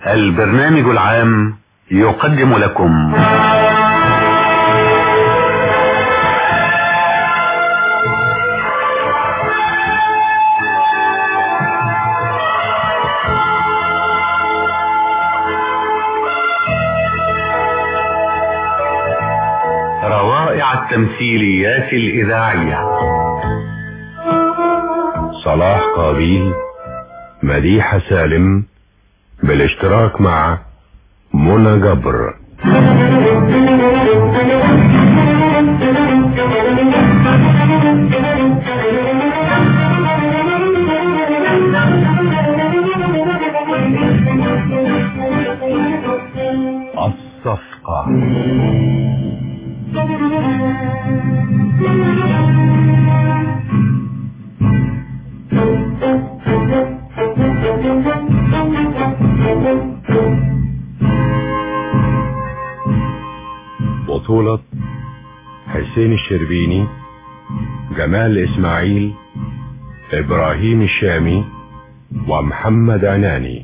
البرنامج العام يقدم لكم روائع التمثيليات الإذاعية. صلاح قابيل، مديحة سالم، بالاشتراك مع منى جبر. الصفقة. بطولة حسين الشربيني، جمال إسماعيل، إبراهيم الشامي، ومحمد عناني.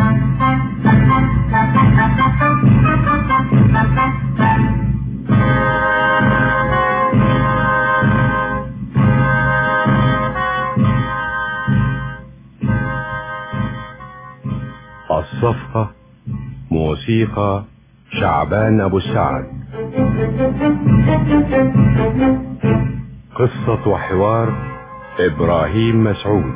الصفقة، موسيقى شعبان أبو السعد. قصة وحوار إبراهيم مسعود.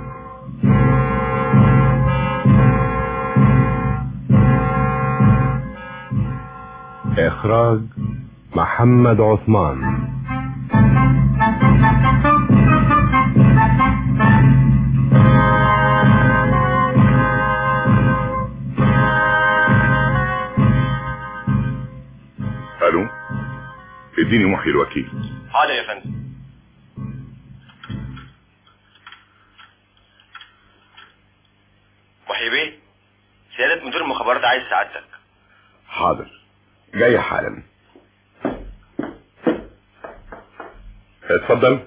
إخراج محمد عثمان. الو، اديني محي الوكيل. حاضر يا فندم. محي بيه، سيادة مدير المخابرات عايز سعادتك. حاضر، جاي حالا. اتفضل.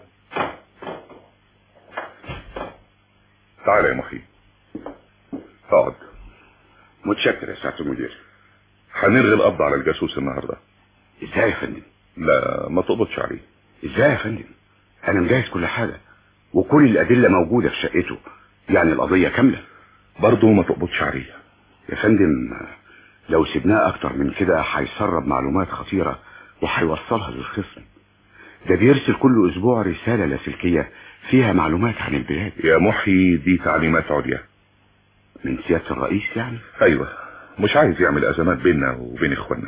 تعال يا محي، اقعد. متشكر يا سعادة المدير. هنلغي القبض على الجاسوس النهارده. ازاي يا فندم؟ لا، ما تقبضش عليه. ازاي يا فندم؟ انا مجهز كل حاجة وكل الادلة موجودة في شقته، يعني القضية كاملة. برضه ما تقبضش عليه يا فندم. لو سيبناه اكتر من كده هيسرب معلومات خطيرة وهيوصلها للخصم. ده بيرسل كل اسبوع رسالة لاسلكية فيها معلومات عن البلاد. يا محي، دي تعليمات عليا من سيادة الرئيس يعني؟ ايوه، مش عايز يعمل ازمات بيننا وبين اخواننا.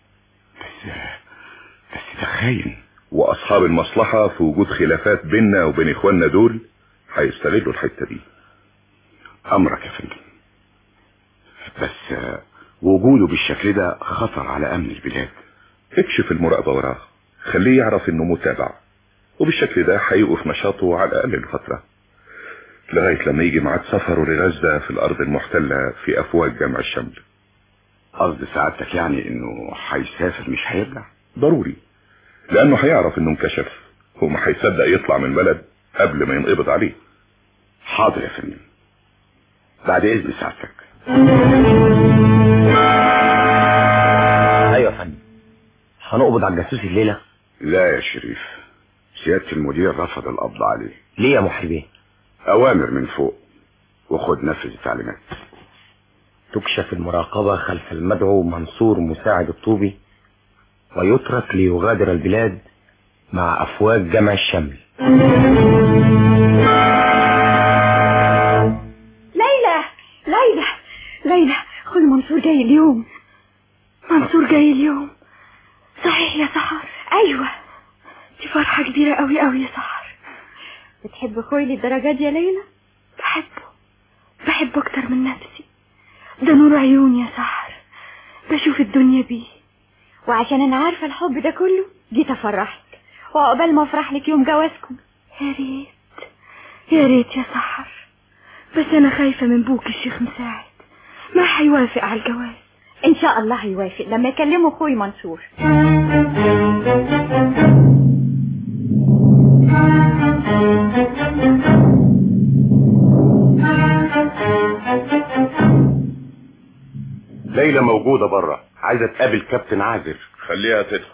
بس ده خاين، واصحاب المصلحة في وجود خلافات بيننا وبين اخواننا دول هيستغلوا الحتة دي. امرك يا فندم. بس وجوده بالشكل ده خطر على امن البلاد. اكشف المراقبة وراه، خليه يعرف انه متابع، وبالشكل ده هيوقف نشاطه على الاقل لفترة لغاية لما يجي ميعاد سفره لغزة في الارض المحتلة في افواج جمع الشمل. قصد سعادتك يعني انه هيسافر مش هيرجع؟ ضروري، لانه هيعرف انه انكشف وما هيصدق يطلع من البلد قبل ما ينقبض عليه. حاضر يا فندم، بعد اذن سعادتك. ايوه يا فندم. هنقبض على الجاسوس الليلة؟ لا يا شريف، سيادة المدير رفض القبض عليه. ليه يا محي بيه؟ اوامر من فوق، وخد نفذ التعليمات. تكشف المراقبة خلف المدعو منصور مساعد الطوبي، ويترك ليغادر البلاد مع أفواج جمع الشمل. ليلى، خل منصور جاي اليوم. منصور جاي اليوم. صحيح يا سحر؟ ايوه، دي فرحة كبيرة قوي قوي يا سحر. بتحب اخوي للدرجة دي يا ليلى؟ بحبه اكتر من نفسي. ده نور عيوني يا سحر، بشوف الدنيا بيه. وعشان انا عارفة الحب ده كله جيت افرحك، وعقبال ما افرح لك يوم جوازكم. يا ريت يا سحر، بس انا خايفة من بوك الشيخ مساعد، ما هيوافق على الجواز. ان شاء الله هيوافق لما يكلمه اخوي منصور. ليلى موجودة بره، عايزة تقابل كابتن عازر. خليها تدخل.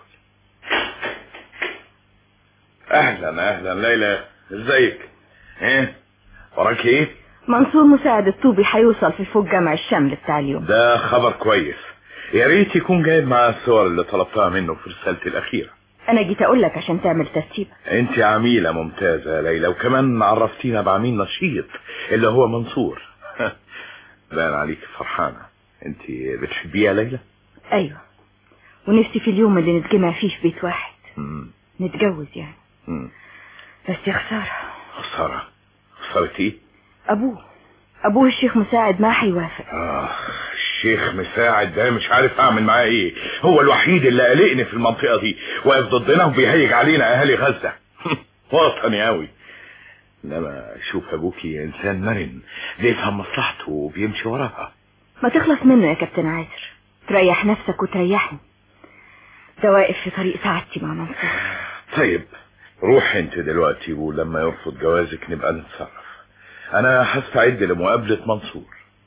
اهلا ليلى، ازيك؟ ايه وراك ايه؟ منصور مساعد الطوبي هيوصل في فوق جامع الشمل بتاع اليوم. ده خبر كويس. يا ريت يكون جايب معاه الصور اللي طلبتها منه في رسالتي الأخيرة. انا جيت اقول لك عشان تعمل ترتيب. انت عميلة ممتازة يا ليلى، وكمان عرفتينا بعميل نشيط اللي هو منصور. باين عليك فرحانة. انت بتحبيه يا ليلى؟ ايوه، ونفسي في اليوم اللي نتجمع فيه في بيت واحد. نتجوز يعني. بس يا خسارة. خسارة ايه؟ ابوه الشيخ مساعد ما هيوافق. الشيخ مساعد ده مش عارف اعمل معاه ايه. هو الوحيد اللي قلقني في المنطقة دي، واقف ضدنا وبيهيج علينا اهالي غزة. وطني قوي. انما شوف ابوكي انسان مرن، بيفهم مصلحته وبيمشي وراها. ما تخلص منه يا كابتن عازر، تريح نفسك وتريحني. ده واقف في طريق سعادتي مع منصور. طيب روح انت دلوقتي، ولما يرفض جوازك نبقى نتصرف. انا هستعد لمقابلة منصور.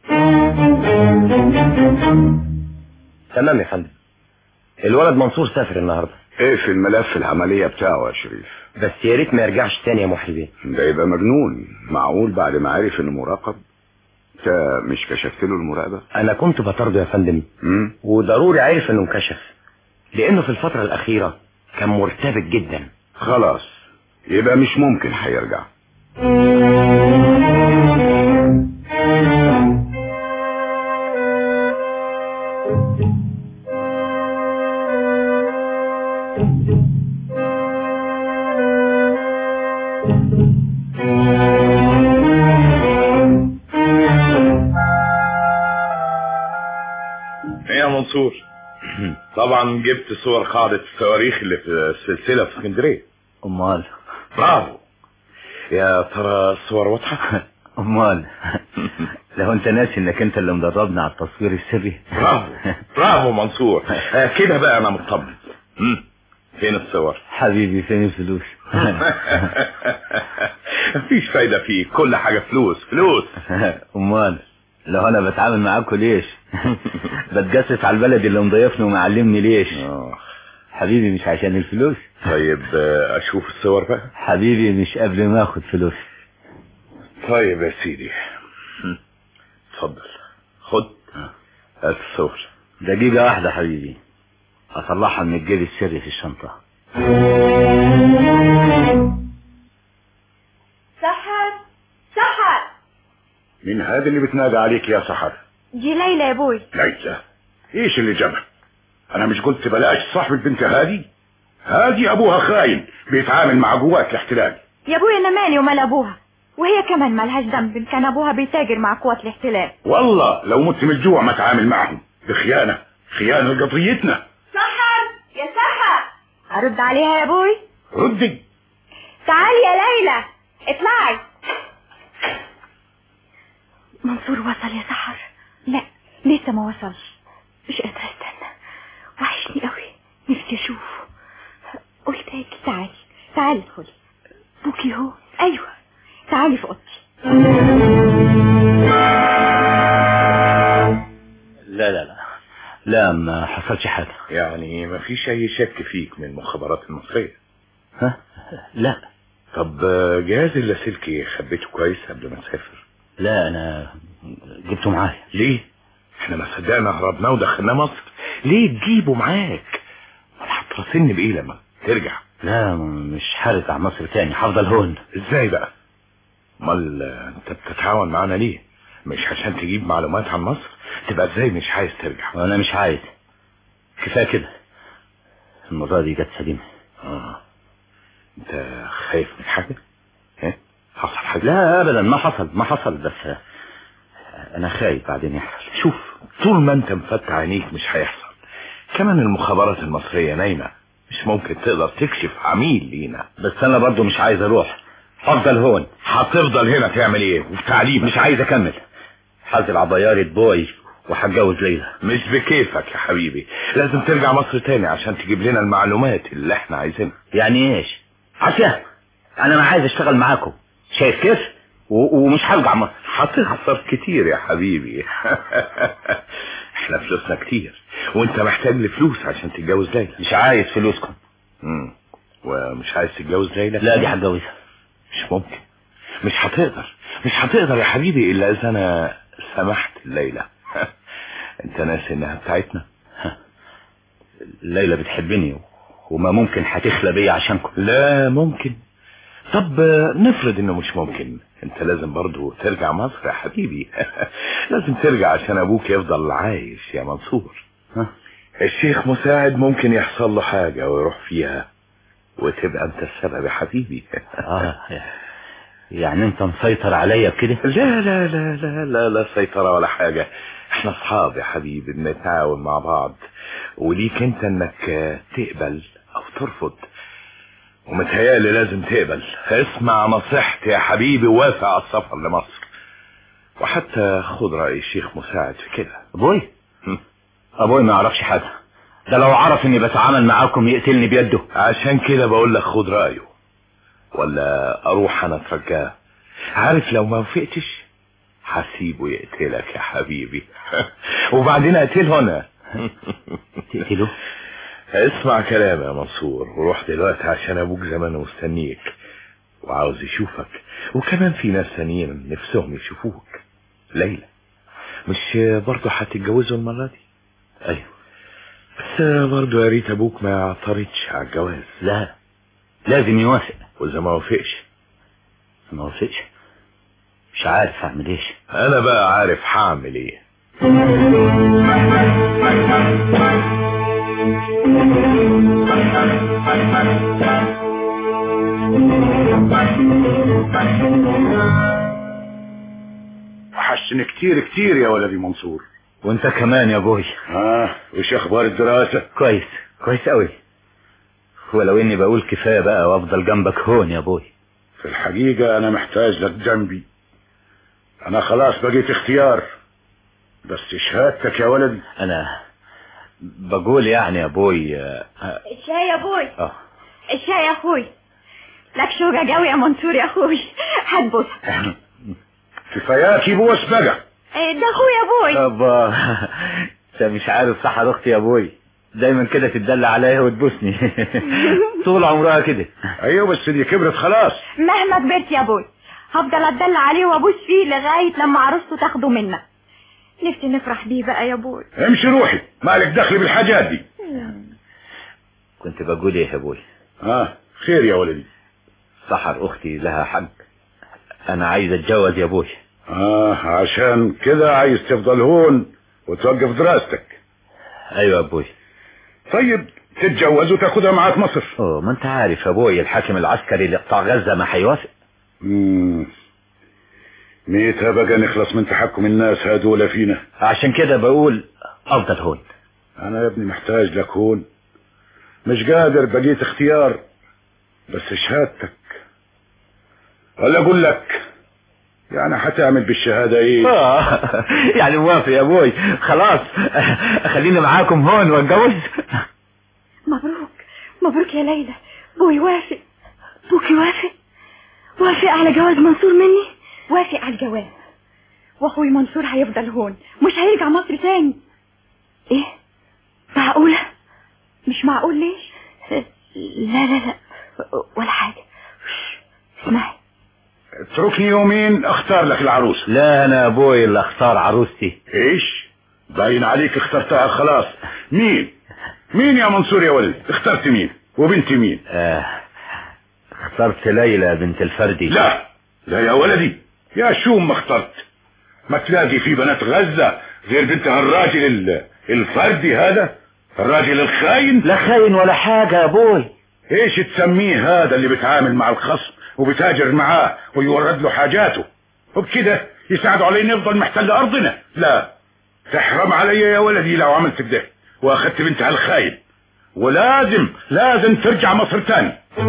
تمام يا فندم. الولد منصور سافر النهارده. اقفل ملف العملية بتاعه يا شريف. بس يا ريت ما يرجعش تاني يا محي. ده يبقى مجنون. معقول بعد ما عرف انه مراقب؟ انت مش كشفت له المراقبة؟ انا كنت بطرده يا فندم. وضروري عارف انه انكشف، لانه في الفترة الاخيرة كان مرتبك جدا. خلاص يبقى مش ممكن هيرجع. ايه يا منصور؟ طبعا جبت صور قاعدة الصواريخ اللي في السلسلة في اسكندرية. امال. برافو. يا ترى الصور واضحة؟ امال. لو انت ناسي انك انت اللي مدربنا على التصوير السري. برافو منصور. كده بقى انا مطمن. فين الصور؟ حبيبي فين الفلوس؟ مفيش فايدة فيه، كل حاجة فلوس. امال لو انا بتعامل معاكوا ليش؟ بتجسس على البلد اللي مضيفني ومعلمني ليش؟ حبيبي مش عشان الفلوس. طيب اشوف الصور بقى. حبيبي مش قبل ما اخد فلوس. طيب يا سيدي، اتفضل خد هات الصور. دقيقة واحدة حبيبي، اطلعها من الجيب السري في الشنطة. سحر مين هذا اللي بتنادى عليك يا سحر؟ دي ليلى يا ابوي. ليلى؟ ايش اللي جابها؟ انا مش قلت بلاش صاحب البنت هذه ابوها خاين بيتعامل مع قوات الاحتلال. يا ابوي انا مالي ومال ابوها، وهي كمان مالهاش ذنب ان كان ابوها بيتاجر مع قوات الاحتلال. والله لو مت من الجوع ما تعامل معهم، بخيانة لقضيتنا. يا سحر ارد عليها يا ابوي. ردي. تعالي يا ليلى اطلعي. منصور وصل يا سحر؟ لا لسه ما وصلش. مش قادرة استنى، وحشني قوي، نفسي اشوفه. قلت هيك تعالي ادخلي. بوكي هو؟ ايوه تعالي في اوضتي. لا ما حصلش حاجة. يعني ما فيش اي شك فيك من المخابرات المصرية؟ لا. طب جهاز اللاسلكي خبيته كويس قبل ما تسافر؟ لا انا جبته معايا. ليه؟ احنا ما صدقنا هربناه ودخلناه مصر، ليه تجيبه معاك؟ ما هتراسلني بايه لما ترجع؟ لا مش هرجع مصر تاني، هفضل هون. ازاي بقى؟ امال انت بتتعاون معانا ليه؟ مش عشان تجيب معلومات عن مصر؟ تبقى ازاي مش عايز ترجع؟ وانا مش عايز، كفايه كده، المرة دي جت سليمة. انت خايف من حاجة؟ حصل حاجة؟ لا ابدا ما حصل بس انا خايف بعدين يحصل. شوف، طول ما انت مفتح عينيك مش هيحصل. كمان المخابرات المصرية نايمة، مش ممكن تقدر تكشف عميل لينا. بس انا برضو مش عايز اروح، هفضل هون. هتفضل هنا تعمل ايه؟ وفي تعليم؟ مش عايز اكمل، هنزل على ضيارة بوي وهتجوز ليلى. مش بكيفك يا حبيبي، لازم ترجع مصر تاني عشان تجيب لنا المعلومات اللي احنا عايزينها. يعني ايش؟ عشان انا ما عايز اشتغل معاكم، شايف كيف؟ ومش هرجع مصر. هتخسر كتير يا حبيبي. احنا فلوسنا كتير وانت محتاج لفلوس عشان تتجوز ليلى. مش عايز فلوسكم. ومش عايز تتجوز ليلى؟ لا دي هتجوزها. مش ممكن، مش هتقدر يا حبيبي الا اذا انا سمحت ليلى. انت ناسي انها بتاعتنا؟ ليلى بتحبني وما ممكن هتخلى بيا عشانكم. لا ممكن. طب نفرض انه مش ممكن، انت لازم برضو ترجع مصر يا حبيبي. لازم ترجع عشان ابوك يفضل عايش يا منصور. الشيخ مساعد ممكن يحصل له حاجة ويروح فيها وتبقى انت السبب يا حبيبي. يعني انت مسيطر عليا بكده؟ لا لا لا لا لا لا سيطرة ولا حاجة، احنا اصحاب يا حبيبي بنتعاون مع بعض، وليك انت انك تقبل او ترفض، ومتهيألي لازم تقبل. اسمع نصيحتي يا حبيبي ووافق على السفر لمصر، وحتى خد رأي الشيخ مساعد في كده. ابوي ما يعرفش حاجة، ده لو عرف اني بتعامل معاكم يقتلني بيده. عشان كده بقول لك خد رأيه، ولا اروح انا اترجاه. عارف لو ما وافقتش هسيبه يقتلك يا حبيبي. وبعدين اقتله انا. تقتله؟ اسمع كلامي يا منصور وروح دلوقتي عشان ابوك زمانه مستنيك وعاوز يشوفك، وكمان في ناس ثانيين نفسهم يشوفوك. ليلى مش برضه هتتجوزوا المرة دي؟ ايوه، بس برضه يا ريت ابوك ما يعترضش على الجواز. لا لازم يوافق. واذا ما وافقش؟ مش عارف اعمل ايش. انا بقى عارف هعمل ايه. وحشني كتير كتير يا ولدي منصور. وانت كمان يا ابوي. وش اخبار الدراسة؟ كويس قوي، ولو اني بقول كفاية بقى وافضل جنبك هون يا ابوي. في الحقيقة انا محتاج لك جنبي، انا خلاص بقيت اختيار، بس شهادتك يا ولدي. انا بقول يعني يا ابوي. الشاي يا ابوي. الشاي يا اخوي. لك شوقة قوي يا منصور يا اخوي. هتبوسها. كفاياكي بوس بقى. ده اخوي يا ابوي. ابا انت مش عارف صح اختي يا ابوي، دايما كده تتدلع عليها وتبوسني. طول عمرها كده. ايوه بس دي كبرت خلاص. مهما كبرت يا ابوي هفضل اتدلع عليه وابوس فيه لغاية لما عروسته تاخده منا. نفسي نفرح بيه بقى يا ابوي. امشي روحي، مالك دخل بالحاجات دي. كنت بقول ايه يا ابوي؟ خير يا ولدي. سحر اختي لها حق، انا عايز اتجوز يا ابوي. عشان كده عايز تفضل هون وتوقف دراستك؟ ايوه يا ابوي. طيب تتجوز وتاخدها معاك مصر. ما انت عارف يا ابوي الحاكم العسكري لقطاع غزة ما هيوافق. ميتها بقى نخلص من تحكم الناس هدول فينا. عشان كده بقول افضل هون. انا يا ابني محتاج لك هون، مش قادر، بقيت اختيار، بس شهادتك. ولا اقول لك يعني هتعمل بالشهادة ايه؟ يعني موافق يا ابوي، خلاص خليني معاكم هون واتجوز. مبروك يا ليلى. بوي وافق. بوك وافق على جواز منصور مني. وافق على الجواز، واخوي منصور هيفضل هون، مش هيرجع مصر تاني. ايه معقولة؟ مش معقول. ليش؟ لا ولا حاجة. اسمعي، اتركني يومين اختار لك العروس. لا انا ابوي اللي اختار عروستي. ايش باين عليك اخترتها خلاص. مين يا منصور يا ولد؟ اخترت مين وبنت مين؟ اخترت ليلى بنت الفردي. لا يا ولدي، يا شو ما اخترت. ما تلاقي في بنات غزة غير بنت هالراجل الفردي هذا، الراجل الخاين. لا خاين ولا حاجة يا ابوي. ايش تسميه هذا اللي بيتعامل مع الخصم وبتاجر معاه ويورد له حاجاته وبكده يساعده علي نفضل محتل ارضنا؟ لا، تحرم علي يا ولدي لو عملت كده واخدت بنت هالخاين، ولازم ترجع مصر تاني.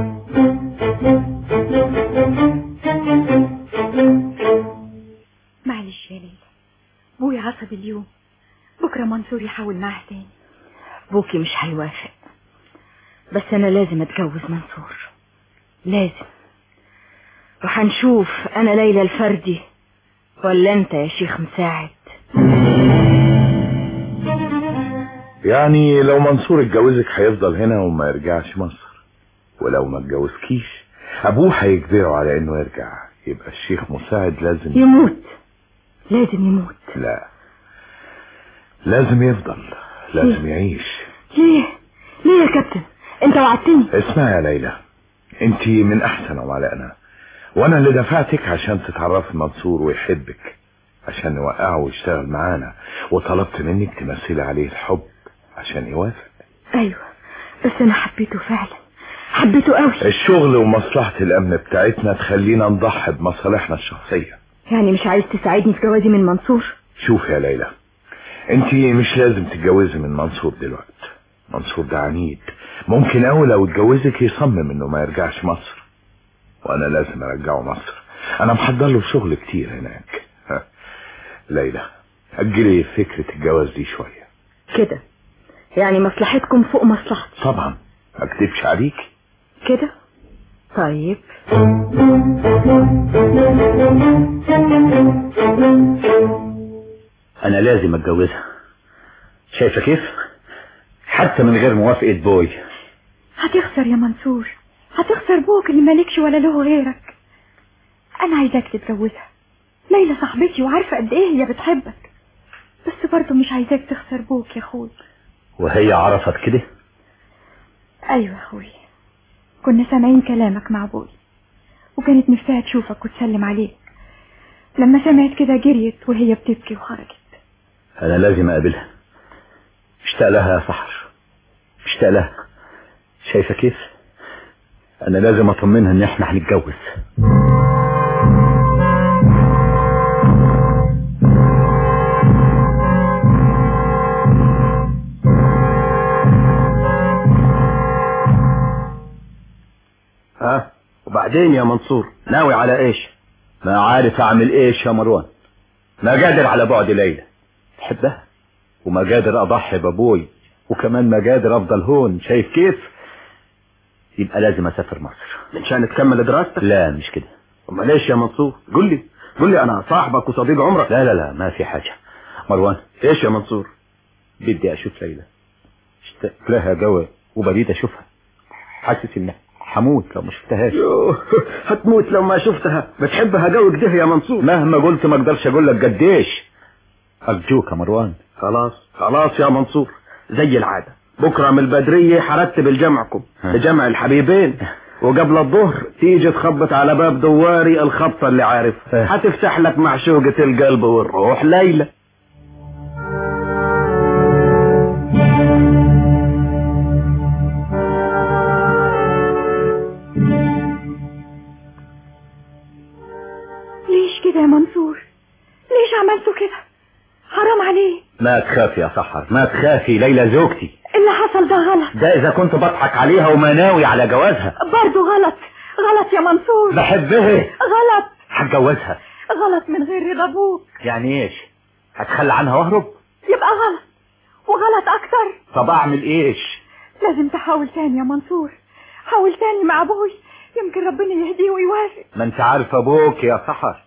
معلش يا ليلى، بوي عصب اليوم، بكرة منصور يحاول معاه تاني. بوكي مش هيوافق، بس انا لازم اتجوز منصور، لازم. وهنشوف انا ليلى الفردي ولا انت يا شيخ مساعد. يعني لو منصور اتجوزك هيفضل هنا وما يرجعش مصر، ولو ما اتجوزكيش ابوه هيجبره على انه يرجع، يبقى الشيخ مساعد لازم يموت. لازم يموت. لا، لازم يفضل، لازم يعيش. ليه يا كابتن؟ انت وعدتني. اسمعي يا ليلى، انت من احسن عملائنا، وانا اللي دفعتك عشان تتعرفي منصور ويحبك، عشان نوقعه ويشتغل معانا، وطلبت منك تمثلي عليه الحب عشان يوافق. ايوه، بس انا حبيته فعلا، حبيته قوي. الشغل ومصلحة الامن بتاعتنا تخلينا نضحي بمصالحنا الشخصية. يعني مش عايز تساعدني في جوازي من منصور؟ شوف يا ليلى، انت مش لازم تتجوزي من منصور دلوقتي. منصور ده عنيد، ممكن اوي لو اتجوزك يصمم انه ما يرجعش مصر، وانا لازم ارجعه مصر. انا محضر له شغل كتير هناك. ليلى، اجلي فكرة الجواز دي شوية كده. يعني مصلحتكم فوق مصلحتي؟ طبعا، ما اكدبش عليك كده. طيب، انا لازم اتجوزها، شايفه كيف؟ حتى من غير موافقة بوي. هتخسر يا منصور، هتخسر بوك اللي مالكش ولا له غيرك. انا عايزاك تتجوزها. ليلى صاحبتي وعارفة قد ايه هي بتحبك، بس برضه مش عايزاك تخسر بوك يا اخوي. وهي عرفت كده؟ ايوه يا اخوي، كنا سامعين كلامك مع بوي، وكانت نفسها تشوفك وتسلم عليك. لما سمعت كده جريت وهي بتبكي وخرجت. انا لازم اقابلها، اشتاق لها يا سحر، اشتاق لها. شايفه كيف؟ انا لازم اطمنها ان احنا هنتجوز. ها وبعدين يا منصور ناوي على ايش؟ ما عارف اعمل ايش يا مروان، ما قادر على بعد ليلى، بحبها وما قادر اضحي بابوي، وكمان ما قادر افضل هون. شايف كيف؟ يبقى لازم اسافر مصر. منشان تكمل دراستك؟ لا مش كده. امال ايش يا منصور؟ قل لي انا صاحبك وصديق عمرك. لا ما في حاجة. مروان، ايش يا منصور؟ بدي اشوف ليلى، اشتقت لها قوي وبريد اشوفها، حاسس اني حموت لو ما شفتهاش. هتموت لو ما شفتها. بتحبها قوي كده يا منصور؟ مهما قلت ما اقدرش اقول لك قديش. ارجوك يا مروان. خلاص يا منصور، زي العادة بكرة من البدرية حرتب لجمعكم لجمع الحبيبين، وقبل الظهر تيجي تخبط على باب دواري الخبطة اللي عارفها، هتفتح لك معشوقة القلب والروح ليلى. ليش كده يا منصور؟ ليش عملتوا كده؟ حرام عليه. ما تخافي يا سحر، ما تخافي، ليلى زوجتي. اللي حصل ده غلط. ده اذا كنت بضحك عليها وما ناوي على جوازها. برضه غلط يا منصور. بحبها. غلط. هتجوزها. غلط من غير رضا ابوك. يعني ايش؟ هتخلى عنها واهرب؟ يبقى غلط، وغلط اكتر. طب اعمل ايش؟ لازم تحاول تاني يا منصور، حاول تاني مع ابوي، يمكن ربنا يهديه ويوافق. ما انت عارف ابوك يا سحر.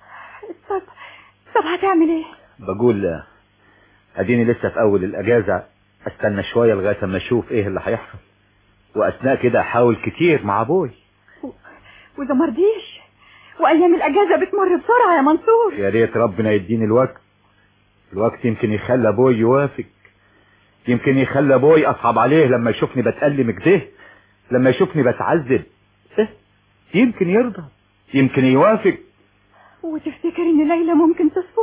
طب هتعمل ايه؟ بقول اديني لسه في اول الاجازة، استنى شوية لغاية اما اشوف ايه اللي هيحصل، واثناء كده احاول كتير مع ابوي. وده مرضيش، وايام الاجازة بتمر بسرعة يا منصور. يا ريت ربنا يديني الوقت يمكن يخلي ابوي يوافق، يمكن يخلي ابوي اصعب عليه لما يشوفني بتألم كده، لما يشوفني بتعذب، يمكن يرضى، يمكن يوافق. وتفتكر ان ليلى ممكن تصبر؟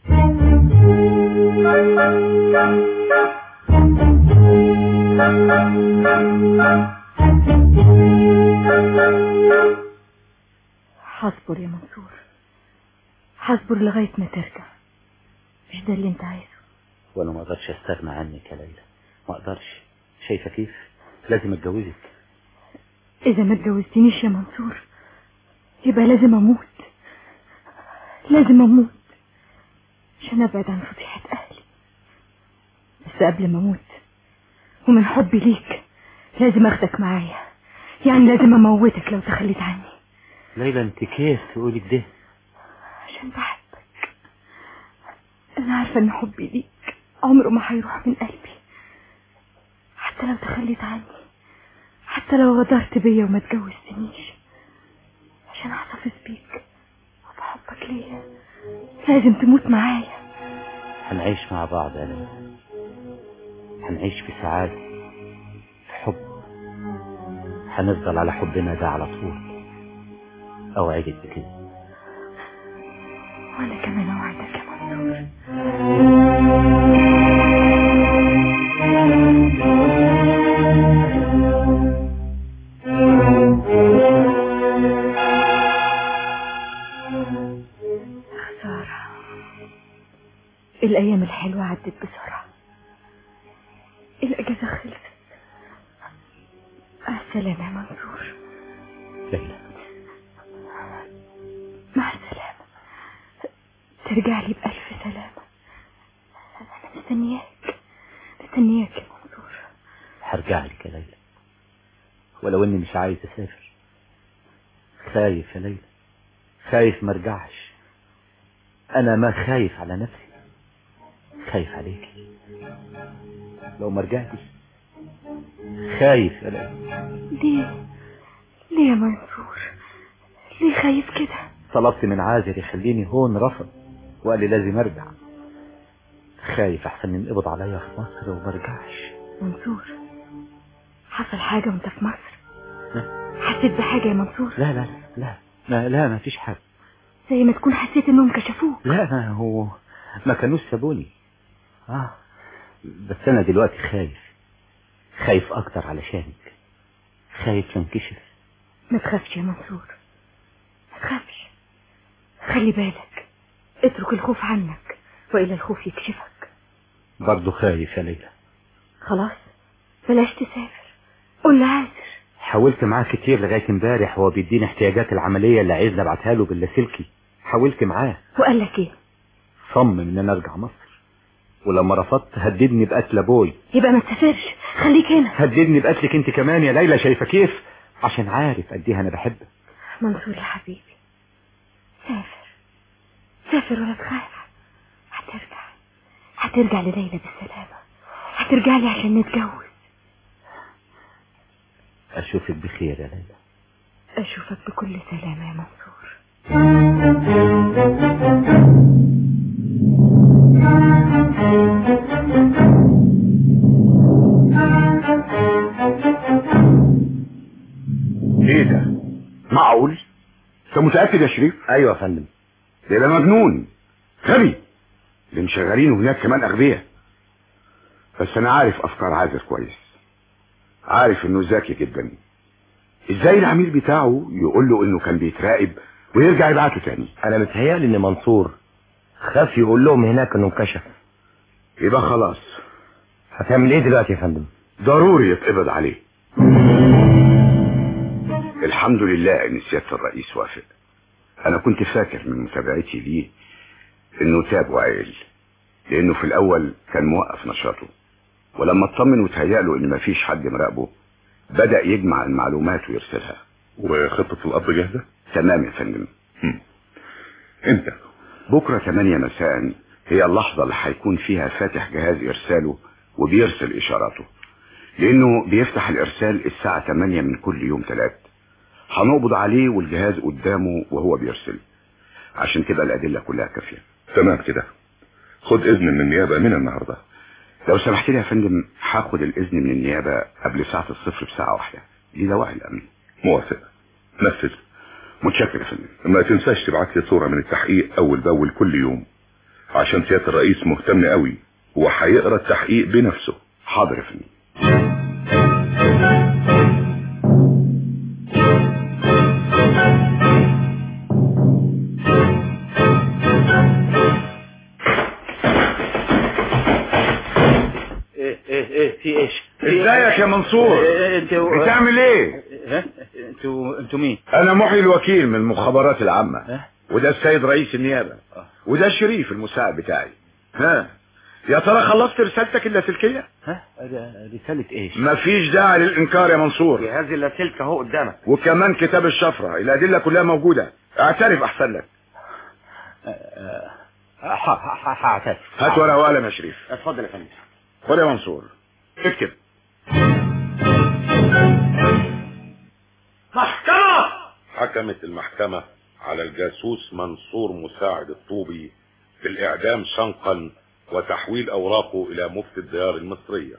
هصبر يا منصور، هصبر لغاية ما ترجع. مش ده اللي انت عايزه؟ وانا ما اقدرش استغنى عنك يا ليلى، ما اقدرش. شايفه كيف؟ لازم اتجوزك. اذا ما اتجوزتنيش يا منصور يبقى لازم اموت، لازم اموت عشان ابعد عن فضيحة اهلي. بس قبل ما اموت ومن حبي ليك لازم اخدك معايا، يعني لازم اموتك لو تخليت عني. ليلى انت كيف تقولي كده؟ عشان بحبك. انا عارفة ان حبي ليك عمره ما هيروح من قلبي، حتى لو تخليت عني، حتى لو غدرت بيا وما تجوزتنيش، عشان احتفظ بيك وبحبك ليا لازم تموت معايا. هنعيش مع بعض يا ليلى، هنعيش في سعادة، في حب، هنفضل على حبنا ده على طول. اوعدك بكده. وانا كمان اوعدك يا منصور. خسارة، الايام الحلوة عدت بسرعة، الاجازة خلصت. السلامة يا منصور. ليلى مع السلامة، ترجع لي بألف سلامة. أنا مستنياك يا منصور. هرجع لك يا ليلى، ولو اني مش عايز اسافر. خايف يا ليلى، خايف مرجعش. انا ما خايف على نفسي، خايف عليكي. لو مرجعتش خايف يا ليلى. ليه يا منصور؟ ليه خايف كده؟ طلبت من عازر يخليني هون، رفض وقال لي لازم ارجع. خايف احسن ينقبض عليا في مصر ومرجعش. منصور، حصل حاجة وانت في مصر؟ حسيت بحاجة يا منصور؟ لا لا لا لا لا، ما فيش حاجة. زي ما تكون حسيت انهم كشفوك. لا، هو ما كانوش سابوني. بس انا دلوقتي خايف اكتر علشانك، خايف ينكشف. ما تخافش يا منصور، ما تخافش. خلي بالك، اترك الخوف عنك وإلا الخوف يكشفك. برضو خايف يا ليلى. خلاص بلاش تسافر، قول لعازر. حاولت معاه كتير لغاية امبارح، هو بيديني احتياجات العملية اللي عايزني ابعتها له باللاسلكي. حاولت معاه وقال لك ايه؟ صمم ان انا ارجع مصر، ولما رفضت هددني بقتل ابوي. يبقى ما تسافرش، خليك هنا. هددني بقتلك انت كمان يا ليلى، شايفه كيف؟ عشان عارف قد ايه انا بحبك. منصور يا حبيبي، سافر ولا تخاف. هترجع لليلى بالسلامة، هترجع لي عشان نتجوز. اشوفك بخير يا ليلى. اشوفك بكل سلامة يا منصور. ايه ده؟ معقول؟ انت متأكد يا شريف؟ ايوه يا فندم. ده مجنون غبي، اللي مشغلينه هناك كمان اغبياء. بس انا عارف افكار عازر كويس، عارف انه ذكي جدا. ازاي العميل بتاعه يقول له انه كان بيتراقب ويرجع يبعته تاني؟ انا متهيألي ان منصور خاف يقول لهم هناك انه انكشف. يبقى خلاص. هتعمل ايه دلوقتي يا فندم؟ ضروري يتقبض عليه. الحمد لله ان سيادة الرئيس وافق. انا كنت فاكر من متابعتي ليه انه تاب وعقل، لانه في الاول كان موقف نشاطه، ولما اطمن وتهيأله ان مفيش حد مراقبه بدأ يجمع المعلومات ويرسلها. وخطة القبض جاهزة؟ تمام يا فندم. انت بكرة 8 مساء هي اللحظة اللي هيكون فيها فاتح جهاز ارساله وبيرسل اشاراته، لانه بيفتح الارسال الساعة 8 من كل يوم 3. هنقبض عليه والجهاز قدامه وهو بيرسل، عشان كده الادلة كلها كافية. تمام كده. خد اذن من النيابة من النهاردة. لو سمحت لي يا فندم، هاخد الاذن من النيابة قبل ساعة الصفر بساعة واحدة، دي دواعي الامن. موافق، نفذ. متشكر يا فندم. ما تنساش تبعت لي صورة من التحقيق اول باول كل يوم، عشان سيادة الرئيس مهتم قوي وهيقرا التحقيق بنفسه. حاضر يا فندم. في ايش؟ ازيك يا منصور؟ بتعمل ايه؟ انتوا مين؟ انا محي الوكيل من المخابرات العامة، وده السيد رئيس النيابة، وده شريف المساعد بتاعي. يا ترى خلصت رسالتك اللاسلكية؟ رسالة ايش؟ مفيش داعي للانكار يا منصور. جهاز اللاسلكي اهو قدامك، وكمان كتاب الشفرة، الادلة كلها موجودة. اعترف احسن لك. هعترف. هات ورقة وقلم يا شريف. اتفضل يا فندم. خد يا منصور اكتب. محكمة. حكمت المحكمة على الجاسوس منصور مساعد الطوبي بالإعدام شنقا وتحويل أوراقه إلى مفتي الديار المصرية.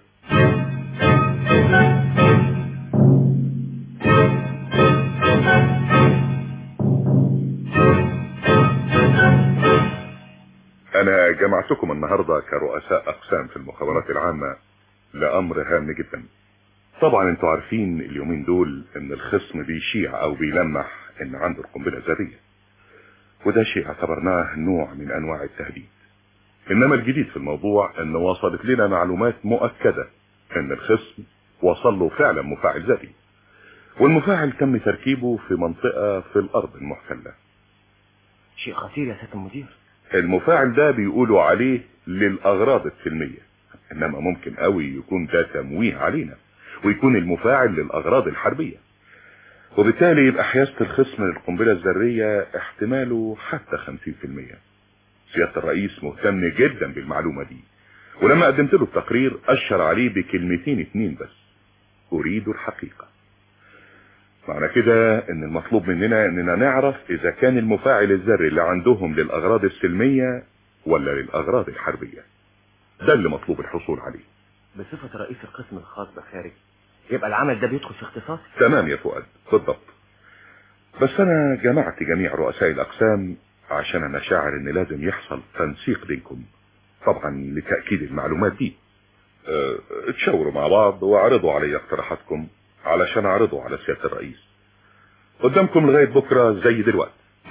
أنا جمعتكم النهاردة كرؤساء أقسام في المخابرات العامة لأمر هام جدا. طبعا انتوا عارفين اليومين دول ان الخصم بيشيع او بيلمح ان عنده القنبلة الذرية، وده شيء اعتبرناه نوع من انواع التهديد. انما الجديد في الموضوع ان وصلت لنا معلومات مؤكدة ان الخصم وصل له فعلا مفاعل ذري، والمفاعل تم تركيبه في منطقة في الارض المحتلة. شيء خطير يا سيادة المدير. المفاعل ده بيقولوا عليه للاغراض السلمية، انما ممكن قوي يكون ده تمويه علينا ويكون المفاعل للاغراض الحربية، وبالتالي يبقى حيازة الخصم للقنبلة الذرية احتماله حتى 50%. سيادة الرئيس مهتم جدا بالمعلومة دي، ولما قدمت له التقرير اشر عليه بكلمتين 2 بس: اريد الحقيقة. معنى كده ان المطلوب مننا اننا نعرف اذا كان المفاعل الذري اللي عندهم للاغراض السلمية ولا للاغراض الحربية. ده اللي مطلوب الحصول عليه. بصفة رئيس القسم الخاص بخارج يبقى العمل ده بيدخل في اختصاصي. تمام يا فؤاد، بالضبط. بس انا جمعت جميع رؤساء الاقسام عشان انا شاعر ان لازم يحصل تنسيق بينكم، طبعا لتأكيد المعلومات دي. اتشاوروا مع بعض واعرضوا علي اقتراحاتكم علشان اعرضوا على سيادة الرئيس. قدامكم لغاية بكرة زي دلوقتي.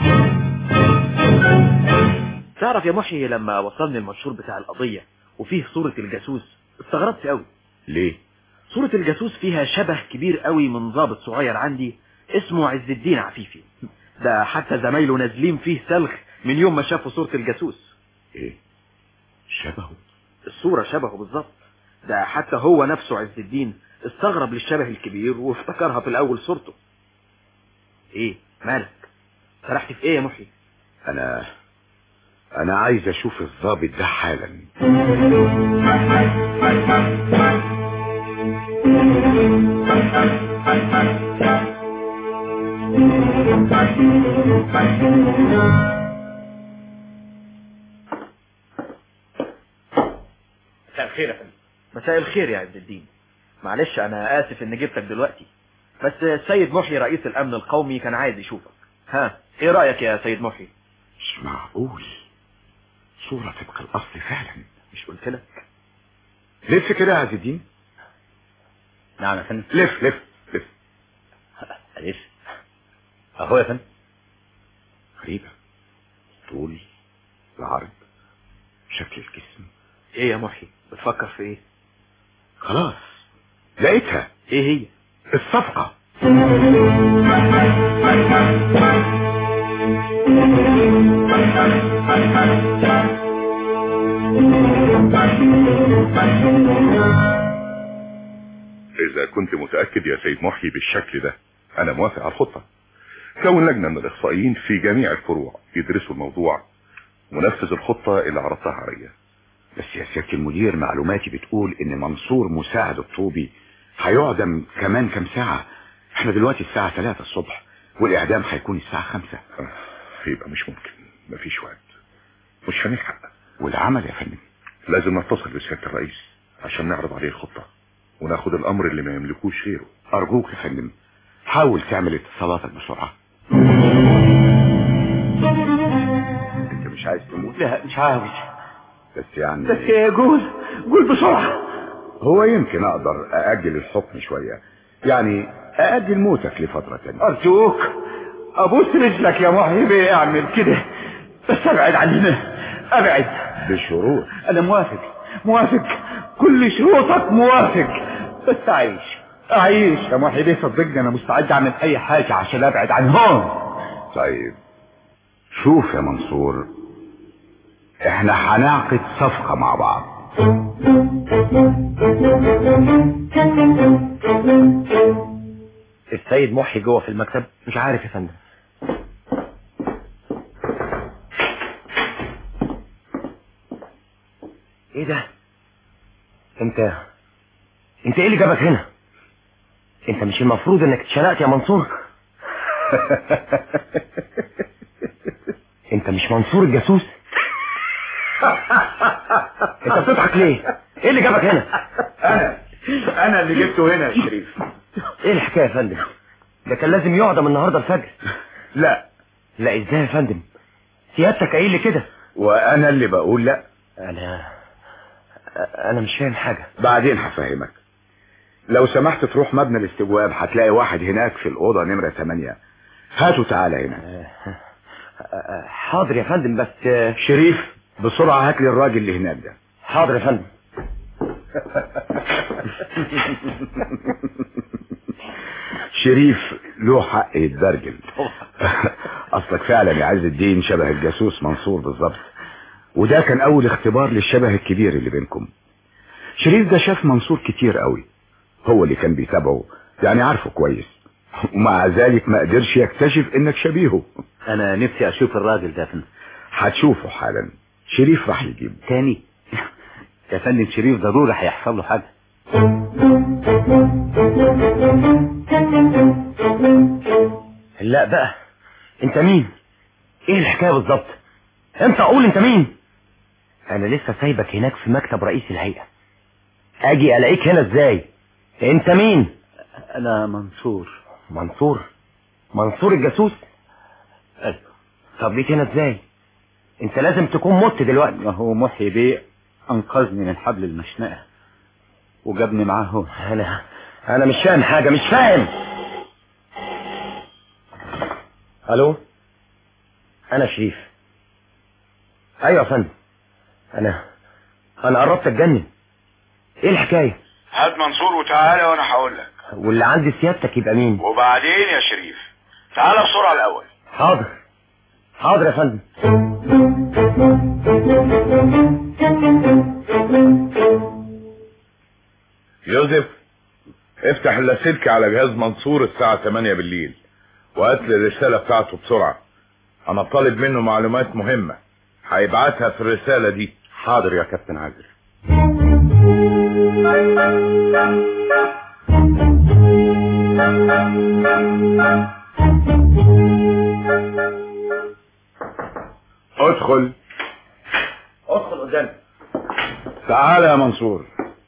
تعرف يا محي، لما وصلني المنشور بتاع القضية وفيه صورة الجاسوس استغربت قوي. ليه؟ صورة الجاسوس فيها شبه كبير قوي من ضابط صغير عندي اسمه عز الدين عفيفي. ده حتى زمايله نازلين فيه سلخ من يوم ما شافوا صورة الجاسوس. ايه؟ شبهه؟ الصورة شبهه بالظبط. ده حتى هو نفسه عز الدين استغرب للشبه الكبير وافتكرها في الاول صورته. ايه مالك؟ سرحت في ايه يا محي؟ انا عايز اشوف الضابط ده حالا. مساء الخير يا فندم. مساء الخير يا عز الدين. معلش انا اسف ان جبتك دلوقتي، بس السيد محي رئيس الامن القومي كان عايز يشوفك. ها ايه رايك يا سيد محي؟ مش معقول، صورة طبق الاصل فعلا. مش قلت لك؟ لف كده يا عز الدين. نعم يا فندم. لف لف لف. لف اهو يا فندم. غريبة، طول العرض شكل الجسم. ايه يا محي بتفكر في ايه؟ خلاص لقيتها. ايه هي؟ الصفقة. اذا كنت متأكد يا سيد محي بالشكل ده انا موافق على الخطة. كون لجنة من الاخصائيين في جميع الفروع يدرسوا الموضوع ونفذ الخطة اللي عرضتها عليا. بس يا سيادة المدير، معلوماتي بتقول ان منصور مساعد الطوبي هيعدم كمان كام ساعة. احنا دلوقتي الساعة 3 الصبح والاعدام هيكون الساعة 5. يبقى مش ممكن، مفيش وقت، مش هنلحق. والعمل يا فندم لازم نتصل بسيادة الرئيس عشان نعرض عليه الخطة وناخد الامر اللي ما يملكوش غيره. ارجوك يا فندم حاول تعمل اتصالاتك بسرعة. انت مش عايز تموت؟ لا مش عاوز، بس يعني بس قول بسرعة. هو يمكن اقدر ااجل الحكم شوية، يعني ااجل موتك لفترة تانية. ارجوك ابوس رجلك يا محي اعمل كده، بس ابعد عننا ابعد. بشروط. انا موافق كل شروطك موافق، بس اعيش يا محي. صدقني انا مستعد اعمل اي حاجة عشان ابعد عن هون. طيب شوف يا منصور، احنا هنعقد صفقة مع بعض. السيد محي جوه في المكتب؟ مش عارف يا فندم. ايه ده؟ انت ايه اللي جابك هنا؟ انت مش المفروض انك اتشنقت يا منصور؟ انت مش منصور الجاسوس؟ انت بتضحك ليه؟ ايه اللي جابك هنا؟ انا اللي جبته هنا يا شريف. ايه الحكايه يا فندم؟ ده كان لازم يعدم النهارده الفجر. لا ازاي يا فندم؟ سيادتك قايل لي كده. وانا اللي بقول لا. انا مش فاهم حاجه. بعدين هفهمك. لو سمحت تروح مبنى الاستجواب، هتلاقي واحد هناك في الأوضة نمرة 8. هاته تعالى هنا. حاضر يا فندم. بس شريف بسرعة هات لي الراجل اللي هناك ده. حاضر يا فندم. شريف له حق يتبرجل. اصلك فعلا يا عز الدين شبه الجاسوس منصور بالظبط، وده كان اول اختبار للشبه الكبير اللي بينكم. شريف ده شاف منصور كتير قوي، هو اللي كان بيتابعه، يعني عارفه كويس، ومع ذلك ما قدرش يكتشف انك شبيهه. انا نفسي اشوف الراجل ده. هتشوفه حالا. شريف راح يجيبه تاني. يا فندم شريف ضروري هيحصل له حاجه. لا بقى، انت مين؟ ايه الحكايه بالظبط؟ انت اقول انت مين؟ انا لسه سايبك هناك في مكتب رئيس الهيئه، اجي الاقيك هنا ازاي؟ انت مين؟ انا منصور. منصور الجاسوس؟ ايوه. طب جيت هنا ازاي؟ انت لازم تكون مت دلوقتي. ما هو محي بيه انقذني من حبل المشنقه وجابني معاه هو. انا مش فاهم حاجه، مش فاهم. الو، انا شريف. ايوه يا فندم. انا قربت اتجنن. ايه الحكايه؟ هات منصور وتعالى وانا هقول لك. واللي عندي سيادتك يبقى مين؟ وبعدين يا شريف تعالى بسرعه الاول. حاضر يا فندم. يوسف، افتح اللاسلكي على جهاز منصور الساعة 8 بالليل وهات لي الرسالة بتاعته بسرعة. انا طالب منه معلومات مهمة هيبعتها في الرسالة دي. حاضر يا كابتن عادل. ادخل قدامي. تعالى يا منصور.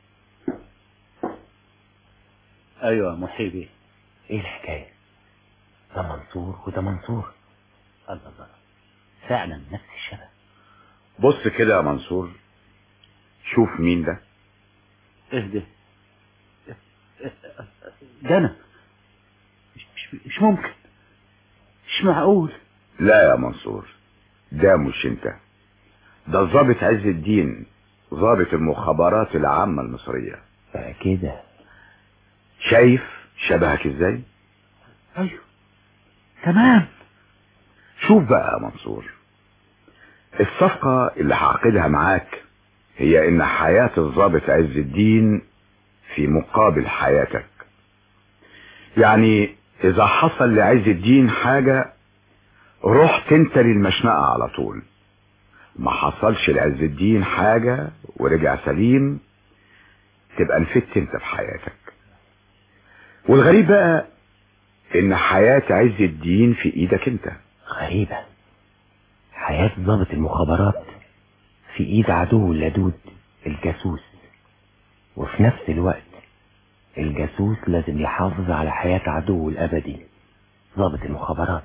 ايوه محي بيه. ايه الحكايه؟ ده منصور وده منصور. الله، فعلا نفس الشبه. بص كده يا منصور، شوف مين ده. اهدى، ده انا. مش ممكن، مش معقول. لا يا منصور، ده مش انت، ده ضابط عز الدين، ضابط المخابرات العامة المصرية. كده شايف شبهك ازاي؟ ايوه تمام. شوف بقى يا منصور، الصفقة اللي هعقدها معاك هي ان حياة الضابط عز الدين في مقابل حياتك. يعني اذا حصل لعز الدين حاجة رحت انت للمشنقة على طول، ما حصلش لعز الدين حاجة ورجع سليم تبقى نفدت انت بحياتك. والغريب بقى ان حياة عز الدين في ايدك انت. غريبة، حياة ضابط المخابرات في ايد عدو اللدود الجاسوس، وفي نفس الوقت الجاسوس لازم يحافظ على حياة عدو الابدي ضابط المخابرات.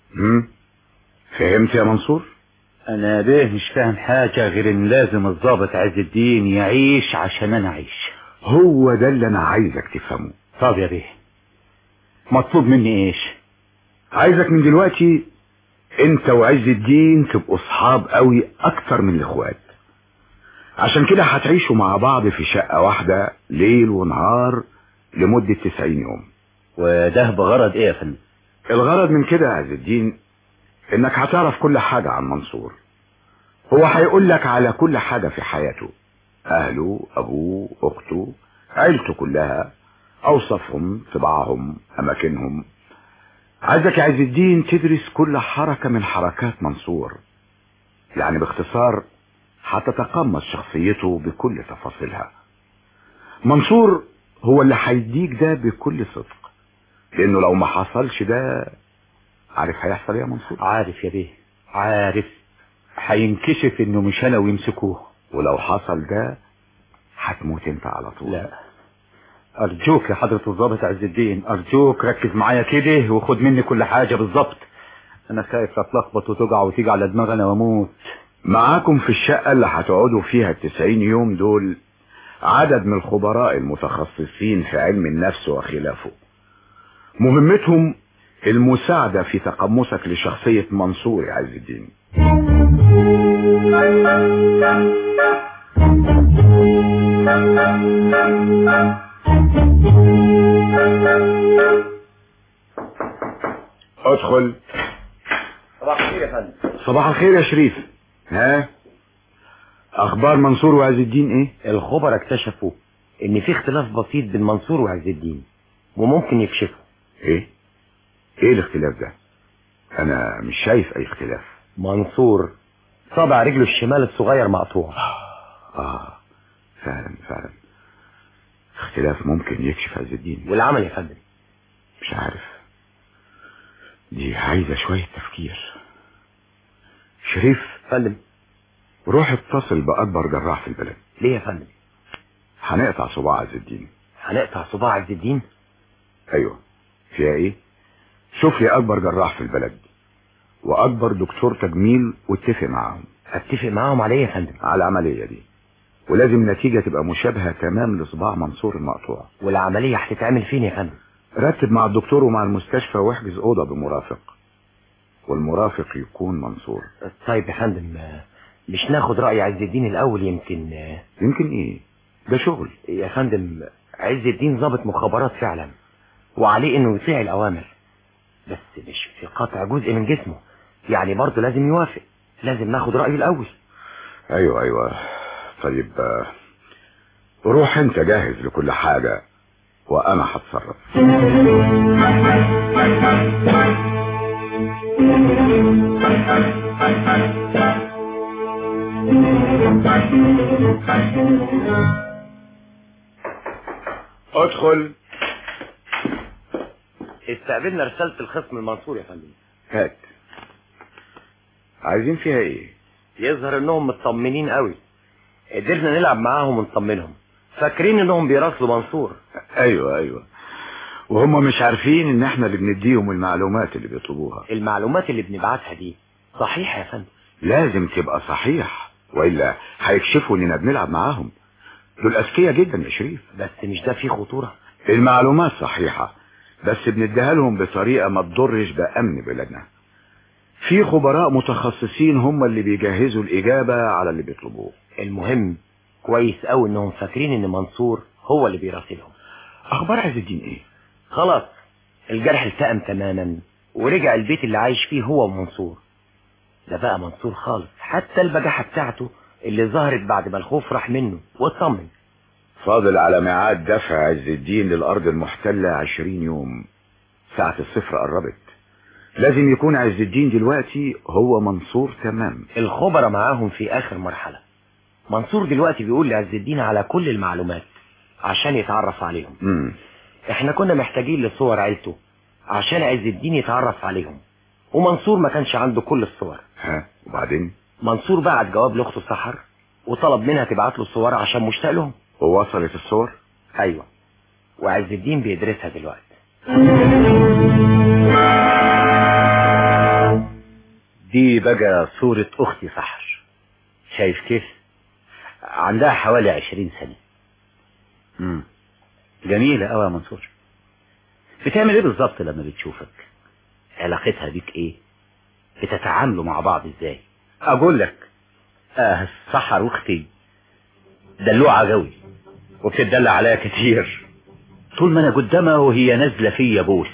فهمت يا منصور؟ انا بيه مش فاهم حاجة غير ان لازم الضابط عز الدين يعيش عشان انا اعيش. هو ده اللي انا عايزك تفهمه. طب يا بيه مطلوب مني ايش؟ عايزك من دلوقتي انت وعز الدين تبقوا صحاب قوي اكتر من الاخوات. عشان كده هتعيشوا مع بعض في شقة واحدة ليل ونهار لمدة 90 يوم. وده بغرض ايه يا فندم؟ الغرض من كده يا عز الدين انك هتعرف كل حاجة عن منصور. هو هيقول لك على كل حاجة في حياته، اهله، ابوه، اخته، عيلته كلها، اوصافهم، طباعهم، اماكنهم. عايزك يا عز الدين تدرس كل حركة من حركات منصور. يعني باختصار هتتقمص شخصيته بكل تفاصيلها. منصور هو اللي هيديك ده بكل صدق، لانه لو ما حصلش ده عارف هيحصل ايه يا منصور؟ عارف يا بيه، عارف. هينكشف انه مش انا ويمسكوه. ولو حصل ده هتموت انت على طول. لا، ارجوك يا حضرة الضابط عز الدين، ارجوك ركز معايا كده وخد مني كل حاجة بالظبط. انا خايف اتلخبط وتقع وتيجي على دماغنا واموت. معاكم في الشقة اللي هتقعدوا فيها 90 يوم دول عدد من الخبراء المتخصصين في علم النفس وخلافه. مهمتهم المساعدة في تقمصك لشخصية منصور عز الدين. ادخل. صباح الخير يا فندم. صباح الخير يا شريف. ها، اخبار منصور وعز الدين ايه؟ الخبراء اكتشفوا ان في اختلاف بسيط بين منصور وعز الدين وممكن يكشفوا. ايه الاختلاف ده؟ انا مش شايف اي اختلاف. منصور صابع رجله الشمال الصغير مقطوع. فعلا اختلاف ممكن يكشف عز الدين. والعمل يا فندم؟ مش عارف، دي عايزة شوية تفكير. شريف. فندم. روح اتصل بأكبر جراح في البلد. ليه يا فندم؟ هنقطع صباع عز الدين. هنقطع صباع عز الدين؟ ايوه، فيها ايه؟ شوف لي اكبر جراح في البلد واكبر دكتور تجميل واتفق معاهم. اتفق معاهم على ايه يا فندم؟ على العملية دي، ولازم النتيجة تبقى مشابهة تمام لصباع منصور المقطوع. والعملية هتتعمل فين يا فندم؟ رتب مع الدكتور ومع المستشفى واحجز اوضة بمرافق، والمرافق يكون منصور. طيب يا فندم، مش ناخد رأي عز الدين الاول؟ يمكن ايه؟ ده شغل يا فندم. عز الدين ضابط مخابرات فعلا، وعليه انه يطيع الاوامر، بس مش في قطع جزء من جسمه، يعني برضه لازم يوافق. لازم ناخد رأيه الاول. ايوه. طيب روح انت جاهز لكل حاجة وانا هتصرف. ادخل. استقبلنا رسالة الخصم المنصور يا فندم. هات. عايزين فيها ايه؟ يظهر انهم مطمنين قوي، قدرنا نلعب معاهم ونطمنهم، فاكرين انهم بيراسلوا منصور. ايوه، وهم مش عارفين ان احنا اللي بنديهم المعلومات اللي بيطلبوها. المعلومات اللي بنبعتها دي صحيحة يا فندم؟ لازم تبقى صحيح، والا هيكشفوا اننا بنلعب معاهم. دول اذكياء جدا يا شريف. بس مش ده فيه خطورة؟ المعلومات صحيحة، بس بنديها لهم بطريقة ما تضرش بأمن بلادنا. في خبراء متخصصين هم اللي بيجهزوا الإجابة على اللي بيطلبوه. المهم كويس قوي انهم فاكرين ان منصور هو اللي بيراسلهم. اخبار عز الدين ايه؟ خلاص، الجرح التئم تماما ورجع البيت اللي عايش فيه هو ومنصور. ده بقى منصور خالص، حتى البجاحة بتاعته اللي ظهرت بعد ما الخوف راح منه واطمن. فاضل على ميعاد دفع عز الدين للأرض المحتلة 20 يوم. ساعة الصفر قربت، لازم يكون عز الدين دلوقتي هو منصور تمام. الخبراء معاهم في آخر مرحلة. منصور دلوقتي بيقول لعز الدين على كل المعلومات عشان يتعرف عليهم. احنا كنا محتاجين لصور عيلته عشان عز الدين يتعرف عليهم، ومنصور ما كانش عنده كل الصور. وبعدين منصور بعت جواب لاخته سحر وطلب منها تبعت له الصور عشان مشتاق لهم. ووصلت الصور؟ ايوه، وعز الدين بيدرسها دلوقتي. دي بقى صورة اختي سحر، شايف كيف؟ عندها حوالي 20 سنة. جميلة قوي يا منصور. بتعمل ايه بالظبط لما بتشوفك؟ علاقتها بيك ايه؟ بتتعاملوا مع بعض ازاي؟ اقول لك، سحر واختي دلوعة قوي وبتدلع عليا كتير. طول ما انا قدامها وهي نازله فيا بوس.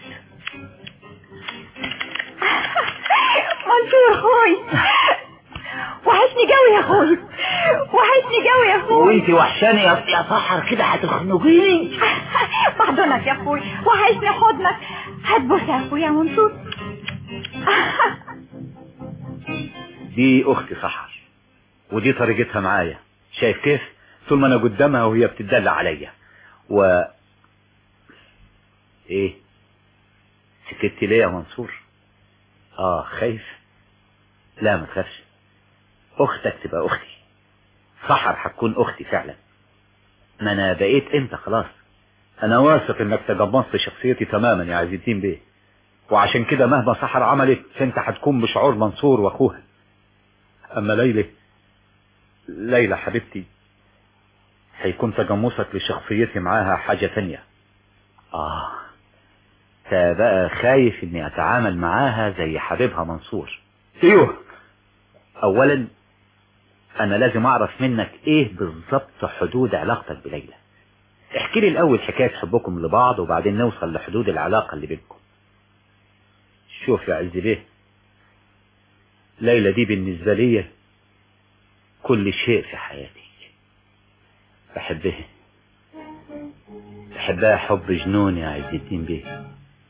منصور اخوي، وحشني قوي يا اخوي، وحشني قوي يا اخوي. وانتي وحشاني يا سحر، كده هتخنقيني. بحضنك يا اخوي، وحشني حضنك. هتبوس يا اخوي يا منصور. دي اختي سحر، ودي طريقتها معايا، شايف كيف؟ طول ما انا قدامها وهي بتدلع عليا. ايه سكتي ليه يا منصور؟ خايف؟ لا ما تخافش، اختك تبقى اختي، سحر هتكون اختي فعلا. ما انا بقيت انت خلاص. انا واثق انك تجمصت شخصيتي تماما يا عز الدين بيه، وعشان كده مهما سحر عملت فانت هتكون بشعور منصور واخوها. اما ليلى حبيبتي هيكون تجمصك لشخصيتي معاها حاجة تانية. فبقى خايف اني اتعامل معاها زي حبيبها منصور. ايوه. اولا انا لازم اعرف منك ايه بالظبط حدود علاقتك بليلى. احكي لي الاول حكاية حبكم لبعض وبعدين نوصل لحدود العلاقة اللي بينكم. شوف يا عز بيه، ليلى دي بالنسبة لي كل شيء في حياتي. بحبها حب جنون يا عز الدين بيه،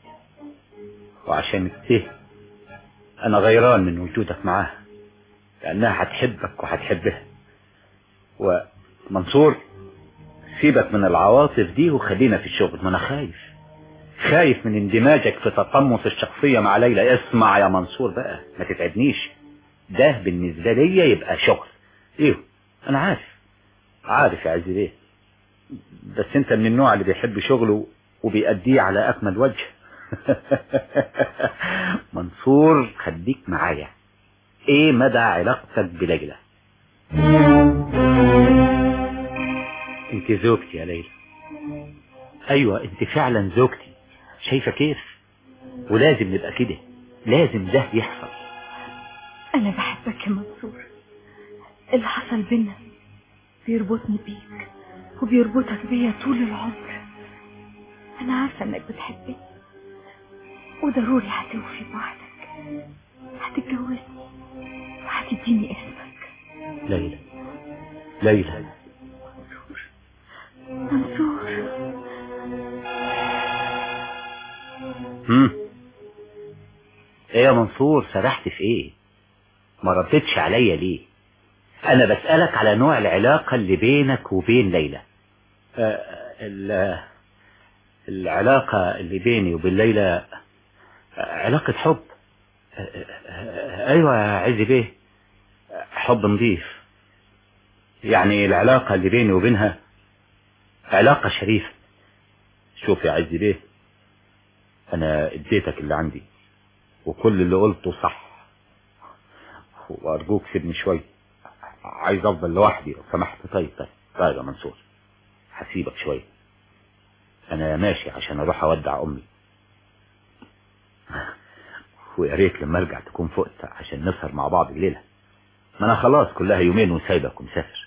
وعشان كده انا غيران من وجودك معاها، لانها هتحبك وهتحبها. ومنصور سيبك من العواطف دي وخلينا في الشغل. ما انا خايف من اندماجك في تقمص الشخصية مع ليلى. اسمع يا منصور بقى، ما تتعبنيش، ده بالنسبة لي يبقى شغل. ايوه انا عارف يا عزيزي، بس انت من النوع اللي بيحب شغله وبيأديه على اكمل وجه. منصور خليك معايا، ايه مدى علاقتك بليلى؟ انت زوجتي يا ليلى. ايوه انت فعلا زوجتي، شايفة كيف؟ ولازم نبقى كده، لازم ده يحصل. انا بحبك يا منصور، اللي حصل بينا بيربطني بيك وبيربطك بيا طول العمر. انا عارفة انك بتحبني وضروري هتوفي بوعدك، هتتجوزني وهتديني اسمك. ليلى. منصور. ايه يا منصور، سرحت في ايه؟ ما ردتش عليا ليه؟ انا بسألك على نوع العلاقة اللي بينك وبين ليلى. العلاقة اللي بيني وبين ليلى علاقة حب. ايوه يا عزي بيه، حب نظيف. يعني العلاقة اللي بيني وبينها علاقة شريفة. شوف يا عزي بيه، انا اديتك اللي عندي وكل اللي قلته صح، وارجوك سيبني شوية، عايز افضل لوحدي لو سمحت. طيب يا منصور، هسيبك شوية، انا ماشي عشان اروح اودع امي، ويا ريت لما ارجع تكون فقت عشان نسهر مع بعض الليلة. ما انا خلاص كلها يومين وسايبك ومسافر.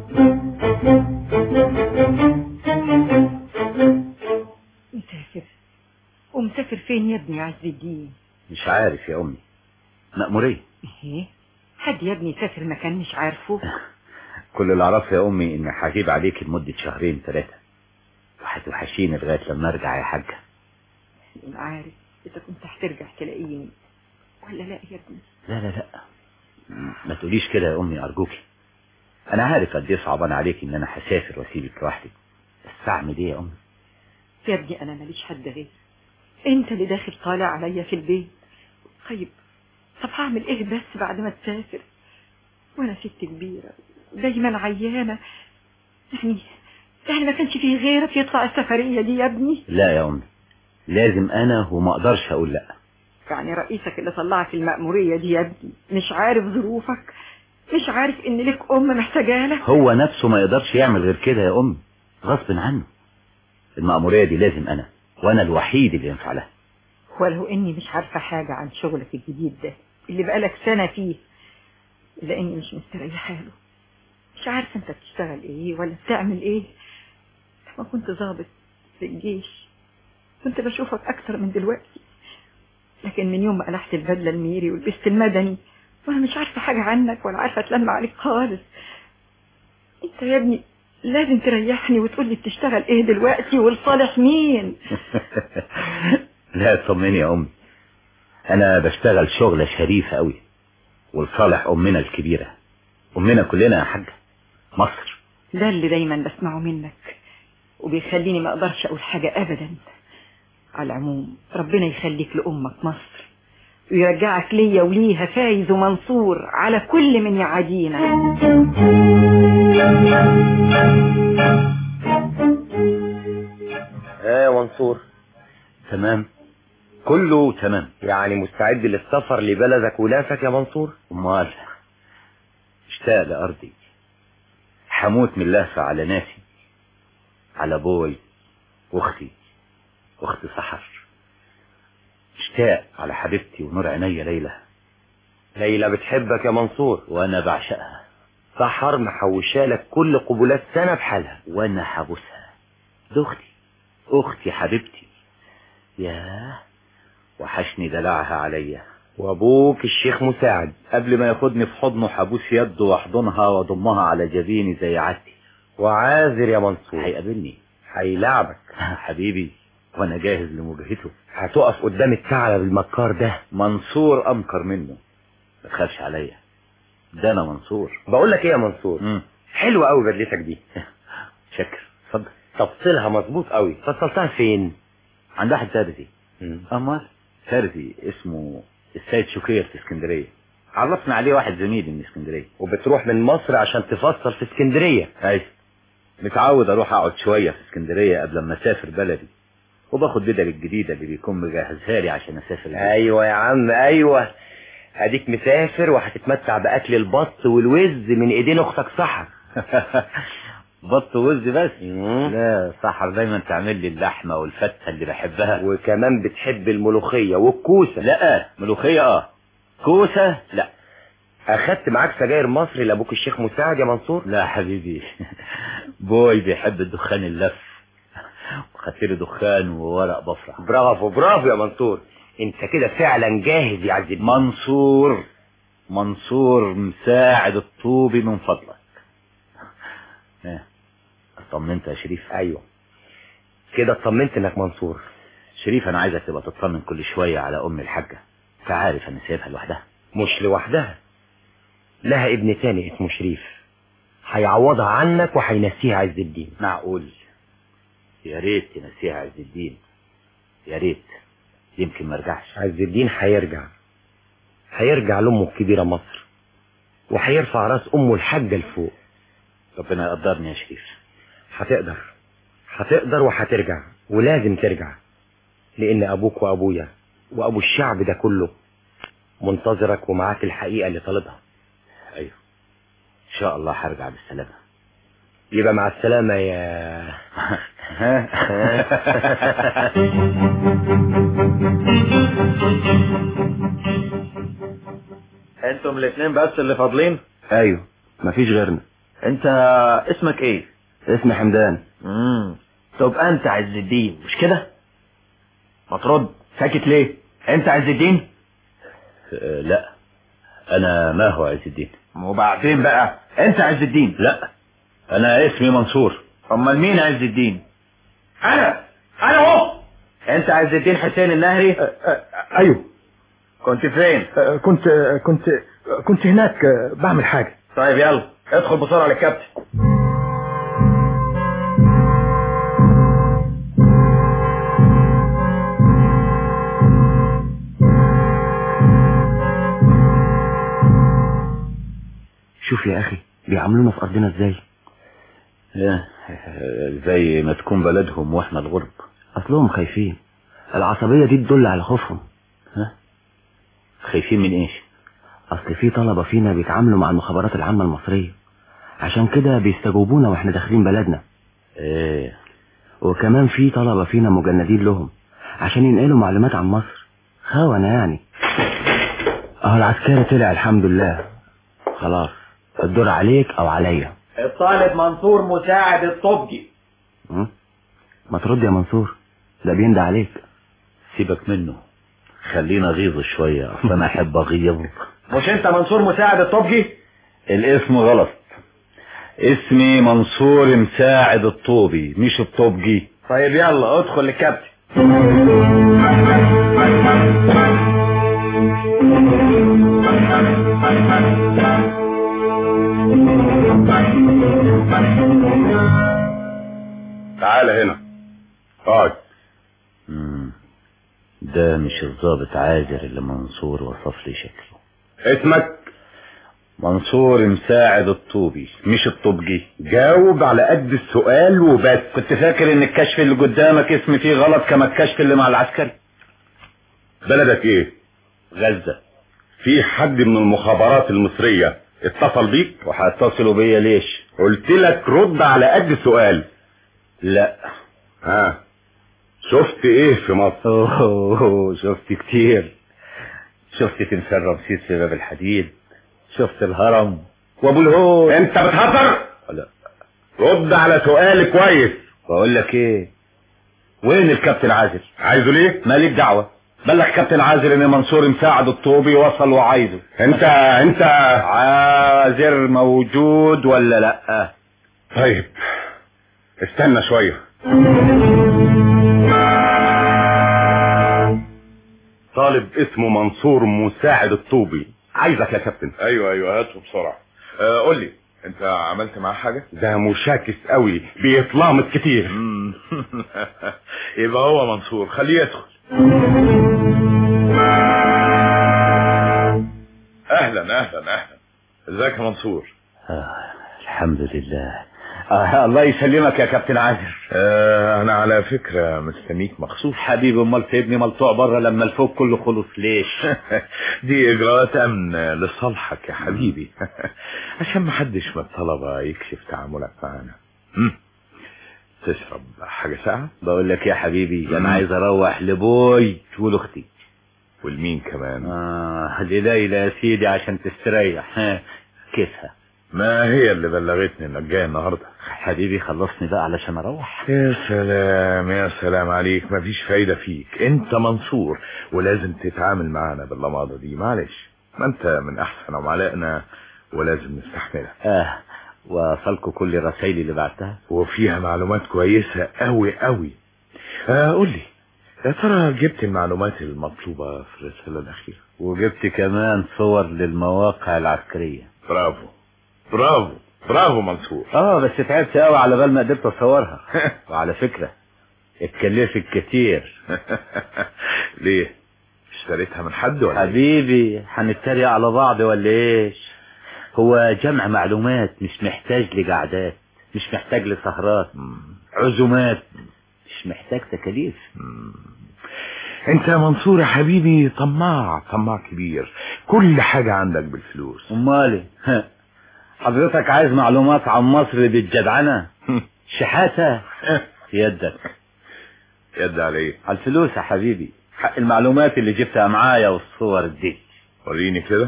ومسافر فين يا ابني عز الدين؟ مش عارف يا امي، مأمورية. ايه؟ حد يا ابني سافر مكان مش عارفه؟ كل اللي اعرفه يا امي ان هجيب عليك لمدة 2-3 وهتوحشيني لغاية لما ارجع يا حاجة. انا عارف اذا كنت هترجع تلاقيني ولا لا يا ابني. لا ما تقوليش كده يا امي ارجوكي. انا عارف قد ايه صعبان عليك ان انا هسافر واسيبك لوحدي، بس اعمل ايه يا امي؟ يا ابني انا ماليش حد غير انت اللي داخل طالع عليا في البيت. طب هعمل ايه بس بعد ما تسافر وانا ست كبيرة دايما عيانة؟ يعني ما كانش فيه غيرك يطلع السفرية دي يا ابني؟ لا يا امي، لازم انا وما اقدرش اقول لا. يعني رئيسك اللي طلعك المأمورية دي يا ابني مش عارف ظروفك؟ مش عارف ان لك ام محتاجالك؟ هو نفسه ما يقدرش يعمل غير كده يا امي، غصب عنه. المأمورية دي لازم انا، وانا الوحيد اللي ينفع لها. ولو اني مش عارفة حاجة عن شغلك الجديد ده اللي بقالك سنة فيه، الا اني مش مستريحة له. مش عارفة انت بتشتغل ايه ولا بتعمل ايه. لما كنت ضابط في الجيش كنت بشوفك اكتر من دلوقتي، لكن من يوم ما قلعت البدلة الميري ولبست المدني وانا مش عارفة حاجة عنك ولا عارفة اتلم عليك خالص. انت يا ابني لازم تريحني وتقولي بتشتغل ايه دلوقتي والصالح مين. لا طمني يا امي، انا بشتغل شغلة شريفة قوي، والصالح امنا الكبيرة، امنا كلنا يا حاجة، مصر. ده اللي دايما بسمعه منك وبيخليني ما اقدرش اقول حاجة ابدا. على العموم ربنا يخليك لامك مصر ويرجعك ليا وليها فايز ومنصور على كل من يعادينا. يا منصور، تمام، كله تمام. يعني مستعد للسفر لبلدك وناسك يا منصور؟ امال اشتاق لأرضي، حموت من اللهفة على ناسي، على ابوي واختي سحر. اشتاق على حبيبتي ونور عينيا ليلى. ليلى بتحبك يا منصور وانا بعشقها. سحر محوشالك كل قبولات سنة بحالها، وانا حبوسها. اختي حبيبتي، ياه وحشني دلعها عليا. وابوك الشيخ مساعد قبل ما ياخدني في حضنه حبوس يده واحضنها واضمها على جبيني زي عادتي. وعازر يا منصور هيقابلني، هيلعبك حبيبي، وانا جاهز لمواجهته. هتقف قدام الثعلب المكار ده. منصور امكر منه، ما تخافش عليا، ده انا منصور. بقول لك ايه يا منصور، حلوه قوي بدلتك دي. شكر، اتفضل. تفصيلها مظبوط قوي. فصلتها فين؟ عند واحد فارسي. امال فارسي اسمه السيد شكير في اسكندريه، عرفنا عليه واحد زميلي من اسكندريه. وبتروح من مصر عشان تفصل في اسكندريه؟ ايوه، متعود اروح اقعد شويه في اسكندريه قبل ما اسافر بلدي، وباخد بدل الجديده اللي بيكون مجهزها لي عشان اسافر بيه. ايوه يا عم، ايوه، اديك مسافر وهتتمتع باكل البط والوز من ايدين اختك سحر. بط ووز بس؟ لا، سحر دايما تعمل لي اللحمه والفته اللي بحبها. وكمان بتحب الملوخيه والكوسه. لا، ملوخيه كوسه لا. اخدت معاك سجاير مصري لابوك الشيخ مساعد يا منصور؟ لا حبيبي، بوي بيحب الدخان اللف، وخدت له دخان وورق بفرح. برافو يا منصور، انت كده فعلا جاهز يا عز الدين. منصور مساعد الطوبي من فضلك. اطمنت يا شريف؟ ايوه كده اطمنت انك منصور. شريف، انا عايزك تبقى تطمن كل شويه على ام الحاجه، انت عارف انا سايبها لوحدها. مش لوحدها، لها ابن تاني اسمه شريف، هيعوضها عنك وهينسيها عز الدين. معقول؟ يا ريت تنسيها عز الدين، يا ريت، يمكن ما رجعش. عز الدين هيرجع لامه الكبيره مصر، وهيرفع راس امه الحاجه لفوق. ربنا يقدرني يا شريف. هتقدر وهترجع، ولازم ترجع، لان ابوك وابويا وابو الشعب ده كله منتظرك ومعاك الحقيقه اللي طالبها. ايوه ان شاء الله هرجع بالسلامه. يبقى مع السلامه يا انتم الاثنين بس اللي فاضلين؟ ايوه، مفيش غيرنا. انت اسمك ايه؟ اسمي حمدان. تبقى انت عز الدين مش كده؟ ما ترد، ساكت ليه؟ انت عز الدين؟ لا، انا ما هو عز الدين. وبعدين بقى انت عز الدين؟ لا، انا اسمي منصور. امال مين عز الدين؟ انا اهو. انت عز الدين حسين النهري؟ ايوه. كنت فين؟ كنت هناك بعمل حاجة. طيب يلا ادخل بسرعة للكابتن. شوف يا اخي بيعاملونا في ارضنا ازاي. زي ما تكون بلدهم واحنا الغرب. اصلهم خايفين، العصبية دي تدل على خوفهم. خايفين من ايش؟ اصل في طلبة فينا بيتعاملوا مع المخابرات العامة المصرية، عشان كده بيستجوبونا واحنا داخلين بلدنا. ايه، وكمان في طلبة فينا مجندين لهم عشان ينقلوا معلومات عن مصر، خونة يعني. اهو العسكري طلع الحمد لله، خلاص الدور عليك او عليا. الطالب منصور مساعد الطبجي. ما ترد يا منصور، ده بيندى عليك. سيبك منه، خلينا غيظ شوية، اصل انا احب اغيظ. مش انت منصور مساعد الطبجي؟ الاسم غلط، اسمي منصور مساعد الطوبي مش الطبجي. طيب يلا ادخل للكابتن. تعال هنا اقعد. ده مش الضابط عازر اللي منصور وصف لي شكله. اسمك؟ منصور مساعد الطوبي مش الطبجي. جاوب على قد السؤال وبس. كنت فاكر ان الكشف اللي قدامك اسم فيه غلط كما الكشف اللي مع العسكري. بلدك ايه؟ غزة. في حد من المخابرات المصرية اتصل بيك؟ وهيتصلوا بيا ليش؟ قلت لك رد على قد السؤال. لا. ها شفت ايه في مصر؟ شفت كتير. شفت تمثال رمسيس في باب الحديد، شفت الهرم وابو الهول. انت بتهزر؟ لا. رد على سؤالي كويس. بقول لك ايه، وين الكابتن عازر؟ عايزه ليه؟ مالك دعوة. بلغ كابتن عازر ان منصور مساعد الطوبي وصل وعايزه. انت عازر موجود ولا لا؟ طيب استنى شوية. طالب اسمه منصور مساعد الطوبي عايزك يا كابتن. ايوه هاته بسرعة. قول لي انت عملت معاه حاجة؟ ده مشاكس قوي بيتلامط كتير. يبقى هو منصور، خليه يدخل. اهلا ازيك يا منصور؟ الحمد لله. الله يسلمك يا كابتن عازر. انا على فكرة مستنيك مخصوص. حبيبي، امال سيبني ملطوع بره لما الفوق كله خلص ليش؟ دي اجراءات امن لصالحك يا حبيبي. عشان محدش من الطلبة يكشف تعاملك معانا. تشرب حاجة ساعة؟ بقول لك يا حبيبي، انا عايز اروح لبوي ولاختي. والمين كمان؟ لليلى يا سيدي عشان تستريح. كيفها؟ ما هي اللي بلغتني انك جاي النهارده. حبيبي خلصني بقى علشان اروح. يا سلام عليك، مفيش فايدة فيك. انت منصور ولازم تتعامل معانا باللماضة دي. معلش، ما انت من احسن عملائنا ولازم نستحملها. وصلكوا كل الرسائل اللي بعتها وفيها معلومات كويسة قوي. قول لي يا ترى جبت المعلومات المطلوبة في الرسالة الأخيرة؟ وجبت كمان صور للمواقع العسكرية. برافو منصور. بس تعبت قوي على بال ما قدرت اصورها. وعلى فكرة اتكلفت كتير. ليه؟ اشتريتها من حد ولا؟ حبيبي هنتريق على بعض ولا ايش؟ هو جمع معلومات مش محتاج لقعدات، مش محتاج لسهرات، عزومات، مش محتاج تكاليف. انت يا منصور يا حبيبي طماع كبير. كل حاجة عندك بالفلوس. امالي حضرتك عايز معلومات عن مصر بالجدعنة؟ شحاتة يد على ايه؟ على الفلوس يا حبيبي. حق المعلومات اللي جبتها معايا والصور دي. وريني كده.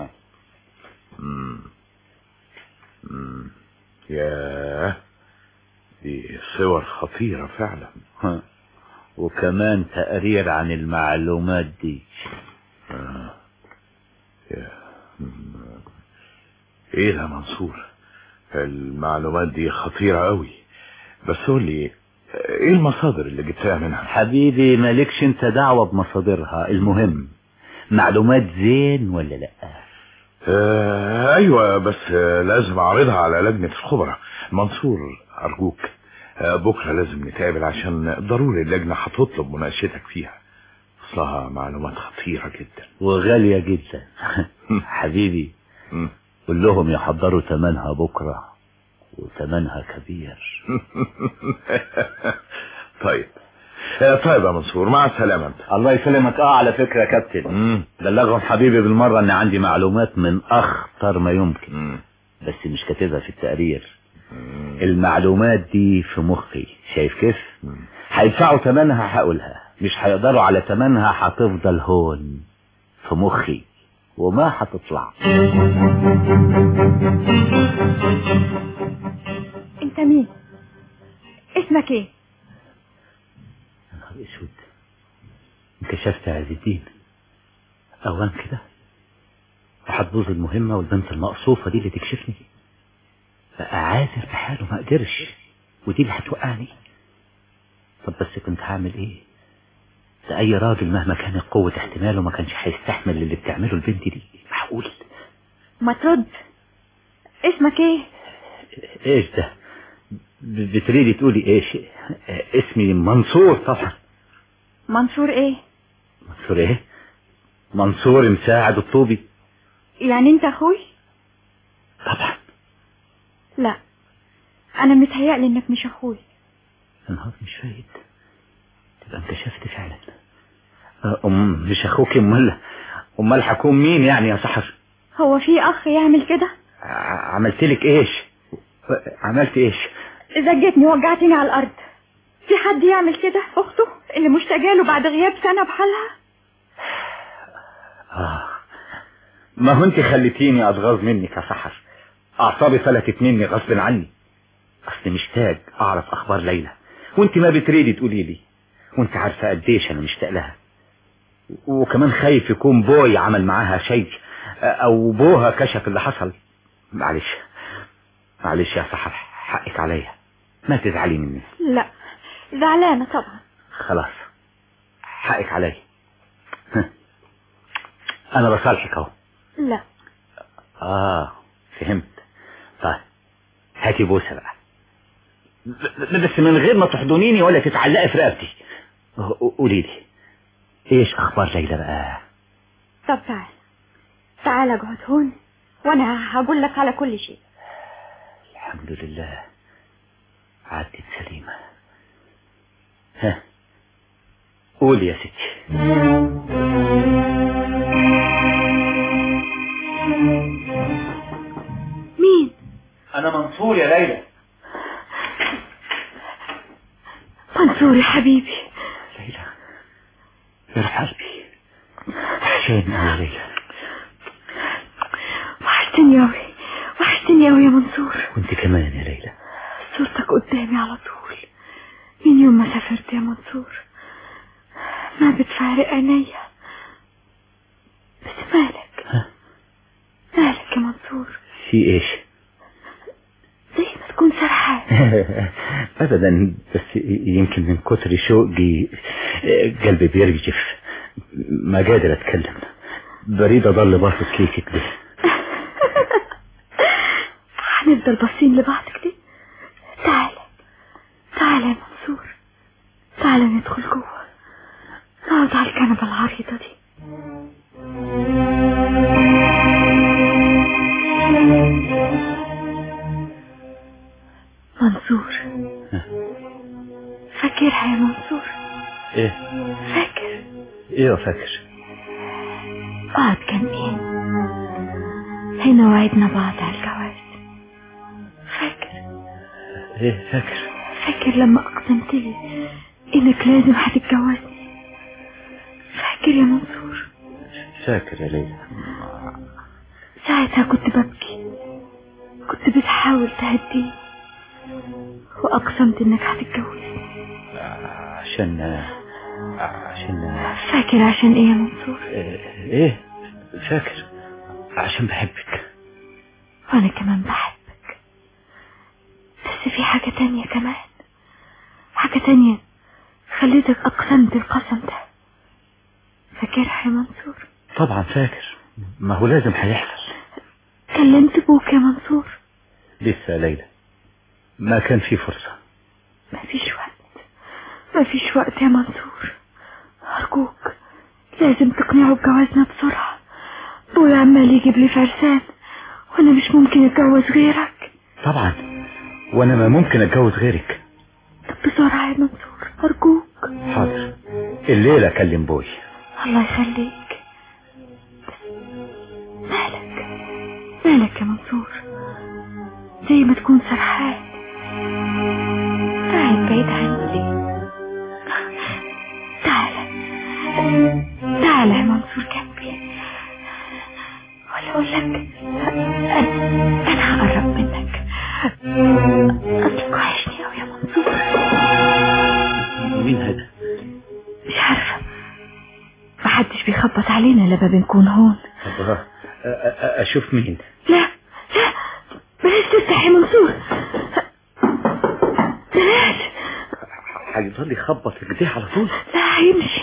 ياه، دي صور خطيرة فعلا. وكمان تقرير عن المعلومات دي. ايه ده منصور؟ المعلومات دي خطيرة قوي. بس قول لي ايه المصادر اللي جبتها منها؟ حبيبي مالكش انت دعوة بمصادرها، المهم معلومات زين ولا لا؟ ايوه، بس لازم اعرضها على لجنة الخبراء. منصور ارجوك، بكرة لازم نتقابل عشان ضروري اللجنة هتطلب مناقشتك فيها. اصلها معلومات خطيرة جدا وغالية جدا. حبيبي قول لهم يحضروا ثمنها بكرة، وثمنها كبير. طيب يا منصور، مع السلامة. الله يسلمك. على فكرة يا كابتن، بلغهم حبيبي بالمرة ان عندي معلومات من اخطر ما يمكن. بس مش كاتبها في التقرير. المعلومات دي في مخي، شايف كيف؟ هيدفعوا ثمنها هقولها، مش هيقدروا على ثمنها، هتفضل هون في مخي وما هتطلع. انت مين؟ اسمك ايه؟ يا نهار اسود، انكشفت يا عز الدين. اوان كده وهتبوظ المهمة، والبنت المقصوفة دي اللي تكشفني بقى عازر في حاله ما قدرش، ودي اللي هتوقعني. طب بس كنت هعمل ايه؟ ده اي راجل مهما كانت قوة احتماله ما كانش هيستحمل اللي بتعمله البنت دي. معقول؟ ما ترد. اسمك ايه؟ ايش ده؟ بتريدي تقولي ايش؟ اسمي منصور طبعا. منصور ايه؟ منصور ايه؟ منصور مساعد الطوبي؟ يعني انت اخوي؟ طبعا. لا، انا متهيألي انك مش اخوي. النهار مش فايد، تبقى انكشفت فعلا. مش اخوك، امال هكون مين يعني يا سحر؟ هو في اخ يعمل كده؟ عملت لك ايش؟ عملت ايش؟ زجتني ووجعتني على الارض. في حد يعمل كده؟ اخته اللي مشتاقه له بعد غياب سنه بحالها. ما هو انت خليتيني اتغاظ منك يا سحر، اعصابي فلتت مني غصب عني. اصل مشتاق اعرف اخبار ليلى، وانت ما بتريدي تقولي لي، وانت عارفه قديش انا مشتاق لها. وكمان خايف يكون بوي عمل معاها شيء، او بوها كشف اللي حصل. معلش يا سحر، حقك عليا، ما تزعلي مني. لا، زعلانه طبعا. خلاص، حقك عليا. انا بصالحك اهو. لا. فهمت. طيب هاتي بوسه بقى، بس من غير ما تحضنيني ولا تتعلقي في رقبتي. قولي لي ايش اخبار ليلى بقى؟ طب تعال اقعد هون وانا هقول لك على كل شيء. الحمد لله عدت سليمة. قولي يا ستي. مين؟ انا منصور يا ليلى. منصور يا حبيبي. ليلى يا قلبي، وحشاني يا ليلى. وحشتني قوي يا منصور. وانت كمان يا ليلى. صورتك قدامي على طول من يوم ما سافرت يا منصور، ما بتفارق عينيا. بس مالك يا منصور؟ في ايش؟ زي ما تكون سرحان. ابدا، بس يمكن من كتر شوقي قلبي بيرجف، ما قادر اتكلم، بريد اضل باصص ليك كده. هنفضل باصين لبعض كده؟ تعال يا منصور، تعال ندخل جوه، نقعد على الكنبه العريضه دي. منصور، فاكرها يا منصور؟ ايه؟ فاكر؟ ايه فاكر؟ اقعد جنبي هنا وعدنا بعض على الجواز. فاكر؟ ايه فاكر؟ فاكر لما اقسمت لي انك لازم هتتجوزني؟ فاكر يا منصور؟ فاكر يا ليلى. ساعتها كنت ببكي، كنت بتحاول تهديني، واقسمت انك هتتجوزني. عشان فاكر عشان ايه يا منصور؟ ايه فاكر، عشان بحبك. وانا كمان بحبك، بس في حاجة تانية كمان، حاجة تانية خليتك اقسمت القسم ده. فاكرها يا منصور؟ طبعا فاكر، ما هو لازم هيحصل. كلمت ابوك يا منصور؟ لسه يا ليلى، ما كان في فرصة. مفيش وقت يا منصور، أرجوك لازم تقنعه بجوازنا بسرعة. ابويا عمال يجيب لي فرسان وانا مش ممكن اتجوز غيرك. طبعا، وانا ما ممكن اتجوز غيرك. طب بسرعة يا منصور أرجوك. حاضر، الليلة اكلم بوي. الله يخليك. مالك يا منصور؟ زي ما تكون سرحان، قاعد بعيد عني ليه؟ تعال يا منصور جنبي، ولا اقول لك انا هقرب منك، اصلك وحشني قوي يا منصور. مين هذا؟ مش عارفه، محدش بيخبط علينا لما بنكون هون. طب اشوف مين؟ لا بلاش تفتح يا منصور، بلاش. هيفضل يخبط كده على طول؟ لا هيمشي.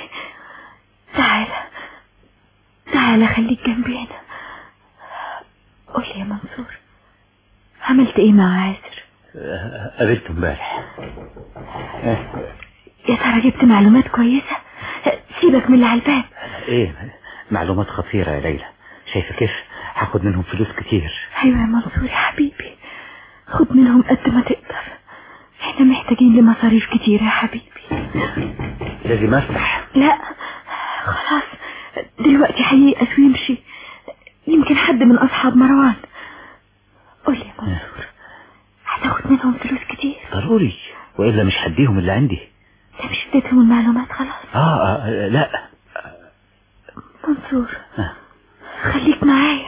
تعال خليك جنبي هنا. قول لي يا منصور، عملت ايه مع عازر؟ قابلته امبارح. يا ترى جبت معلومات كويسة؟ سيبك من اللي على الباب. ايه معلومات خطيرة يا ليلى. شايفة كيف هاخد منهم فلوس كتير. ايوه يا منصور يا حبيبي، خد منهم قد ما تقدر، احنا محتاجين لمصاريف كتير يا حبيبي. لازم اسمح. لا خلاص دلوقتي هييأس ويمشي، يمكن حد من اصحاب مروان. قول لي يا منصور، هتاخد منهم فلوس كتير؟ ضروري، والا مش هديهم اللي عندي. انت مش اديتهم المعلومات خلاص؟ لا منصور خليك معايا،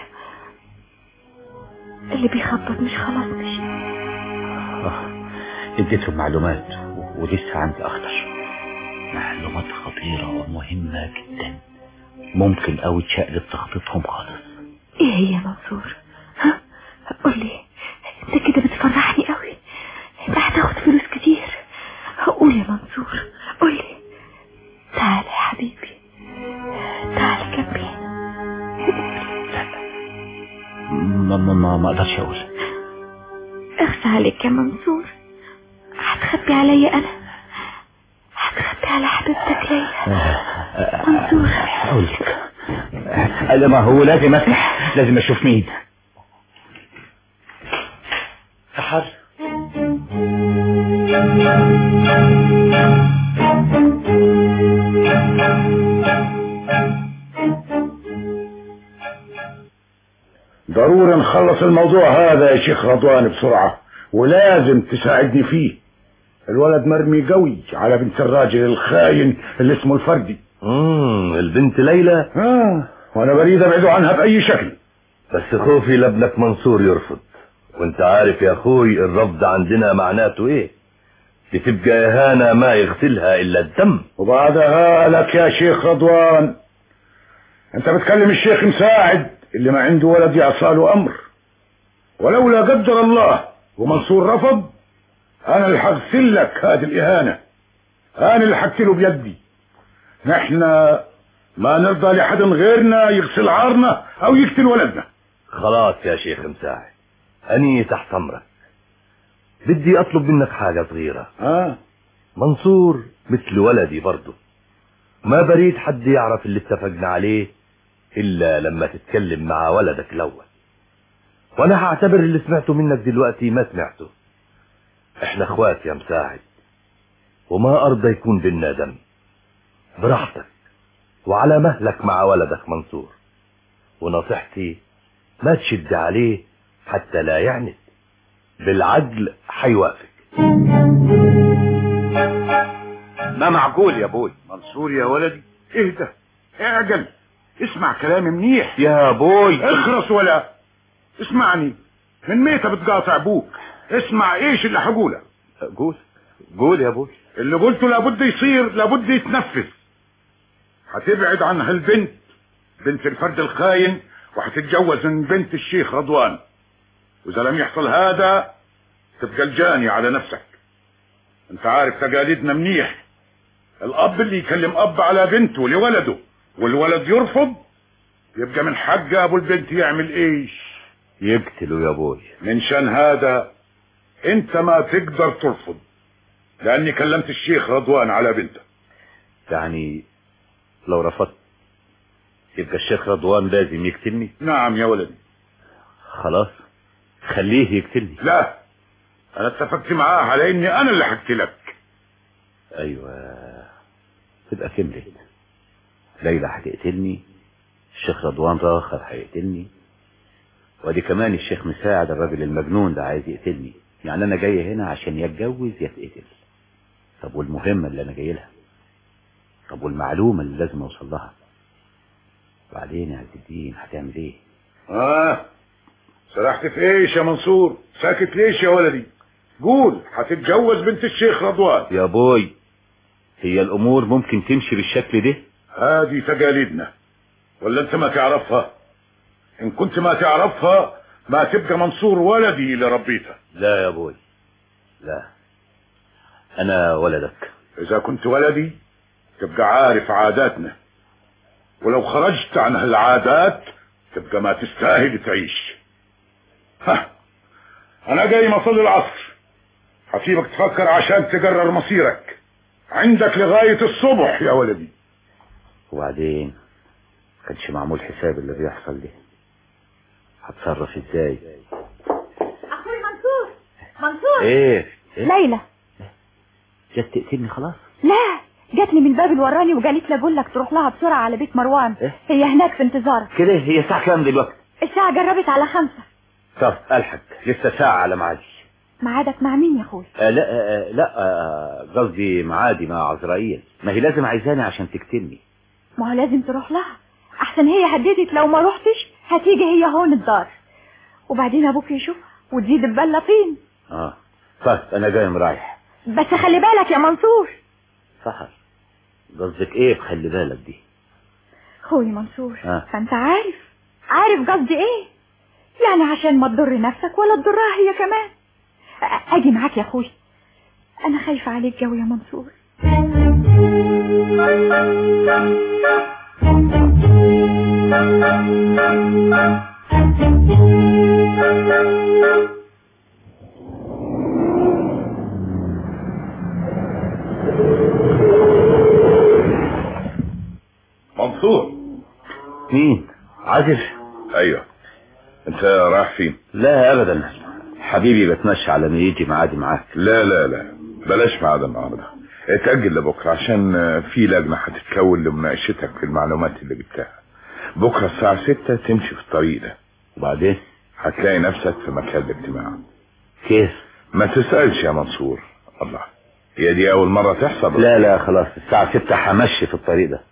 اللي بيخطط مش خلاص مش. اديتهم معلومات ولسه عندي اخطر، معلومات خطيرة ومهمة جدا، ممكن اوي تشقلب تخطيطهم خالص. ايه هي يا منصور؟ ها قول لي، انت كده بتفرحني قوي، انت هتاخد فلوس كتير. قول يا منصور قول لي. تعال يا حبيبي، تعال جنبي هنا. لا ما اقدرش اقول. اخفى عليك يا منصور، هتخبي عليا انا، هتخبي على حبيبتك ليلى. منصور اقول لك، ما هو لازم اسمح، لازم اشوف مين. سحر ضروري نخلص الموضوع هذا يا شيخ رضوان بسرعة، ولازم تساعدني فيه. الولد مرمي قوي على بنت الراجل الخاين اللي اسمه الفردي. البنت ليلى؟ وانا بريد ابعده عنها باي شكل، بس خوفي لابنك منصور يرفض، وانت عارف يا اخوي الرفض عندنا معناته ايه؟ بتبقى اهانة ما يغسلها الا الدم. وبعدها لك يا شيخ رضوان، انت بتكلم الشيخ مساعد اللي ما عنده ولد يعصاله امر، ولولا قدر الله ومنصور رفض انا اللي هغسل لك هذه الاهانة، انا اللي هقتله بيدي. نحن ما نرضى لحد غيرنا يغسل عارنا او يقتل ولدنا. خلاص يا شيخ مساعد، اني تحت امرك. بدي اطلب منك حاجة صغيرة. منصور مثل ولدي برضه، ما بريد حد يعرف اللي اتفقنا عليه الا لما تتكلم مع ولدك الاول، وانا هعتبر اللي سمعته منك دلوقتي ما سمعته. احنا اخوات يا مساعد، وما ارضى يكون بينا دم. براحتك وعلى مهلك مع ولدك منصور، ونصيحتي ما تشد عليه حتى لا يعند، بالعدل حيوافق. ما معقول يا بوي. منصور يا ولدي اهدى اعجل، اسمع كلامي منيح يا بوي. اخرس ولا اسمعني، من ميتة بتقاطع ابوك. اسمع ايش اللي هقوله. قول يا بوي. اللي قلته لابد يصير، لابد يتنفذ. هتبعد عن هالبنت، بنت الفرد الخاين، وهتتجوز من بنت الشيخ رضوان، واذا لم يحصل هذا تبقى الجاني على نفسك. انت عارف تقاليدنا منيح، الاب اللي يكلم اب على بنته لولده والولد يرفض، يبقى من حق ابو البنت يعمل ايش؟ يقتله يا بوي. من شان هذا انت ما تقدر ترفض، لاني كلمت الشيخ رضوان على بنته. يعني لو رفضت يبقى الشيخ رضوان لازم يقتلني؟ نعم يا ولدي. خلاص خليه يقتلني. لا، انا اتفقت معاه على اني انا اللي هقتلك. ايوه تبقى كملت. ليلى هتقتلني، الشيخ رضوان راخر هيقتلني، وادي كمان الشيخ مساعد الراجل المجنون ده عايز يقتلني. يعني انا جاي هنا عشان يتجوز يتقتل. طب والمهمة اللي انا جاي لها؟ طب والمعلومة اللي لازم اوصل لها؟ وبعدين يا عز الدين هتعمل ايه؟ سرحت في ايش يا منصور؟ ساكت ليش يا ولدي؟ قول. هتتجوز بنت الشيخ رضوان. يا بوي هي الامور ممكن تمشي بالشكل ده؟ هذه تقاليدنا، ولا انت ما تعرفها؟ ان كنت ما تعرفها ما تبقى منصور ولدي اللي ربيته. لا يا بوي لا، انا ولدك. اذا كنت ولدي تبقى عارف عاداتنا، ولو خرجت عن هالعادات تبقى ما تستاهل تعيش. انا جاي مصلي العصر، هسيبك تفكر عشان تقرر مصيرك. عندك لغاية الصبح يا ولدي. وبعدين كانش معمول حساب اللي بيحصل لي. هتصرف ازاي؟ اخوي منصور ايه ليلى جت تقتلني خلاص؟ لا، جاتني من الباب الوراني وقالت لي اقول لك تروح لها بسرعه على بيت مروان. هي هناك في انتظارك. كده هي الساعه كام دلوقتي؟ الساعه جربت على 5. طب الحق، لسه ساعه على ميعادي. ميعادك مع مين يا اخوي؟ لا قصدي ميعادي مع عزرائيل. ما هي لازم عايزاني عشان تقتلني. ما هو لازم تروح لها، احسن هي هددت لو ما روحتش هتيجي هي هون الدار، وبعدين ابوك يشوفها وتزيد البلاطين. طيب انا جاي رايح. بس خلي بالك يا منصور. سحر، قصدك ايه بخلي بالك دي؟ اخوي منصور فانت عارف قصدي ايه؟ يعني عشان ما تضر نفسك ولا تضرها هي كمان. اجي معاك يا اخوي، انا خايفه عليك قوي يا منصور. منصور. مين؟ عازر؟ ايوه. انت رايح فين؟ لا ابدا حبيبي، بتمشى على ما يجي ميعادي معاك. لا بلاش ميعاد النهارده، اتأجل لبكره عشان في لجنة هتتكون لمناقشتك في المعلومات اللي جبتها. بكره الساعة 6 تمشي في الطريق ده، وبعدين هتلاقي نفسك في مكان الاجتماع. كيف؟ ما تسألش يا منصور. الله، هي دي اول مرة تحصل؟ لا خلاص، الساعة 6 همشي في الطريق ده.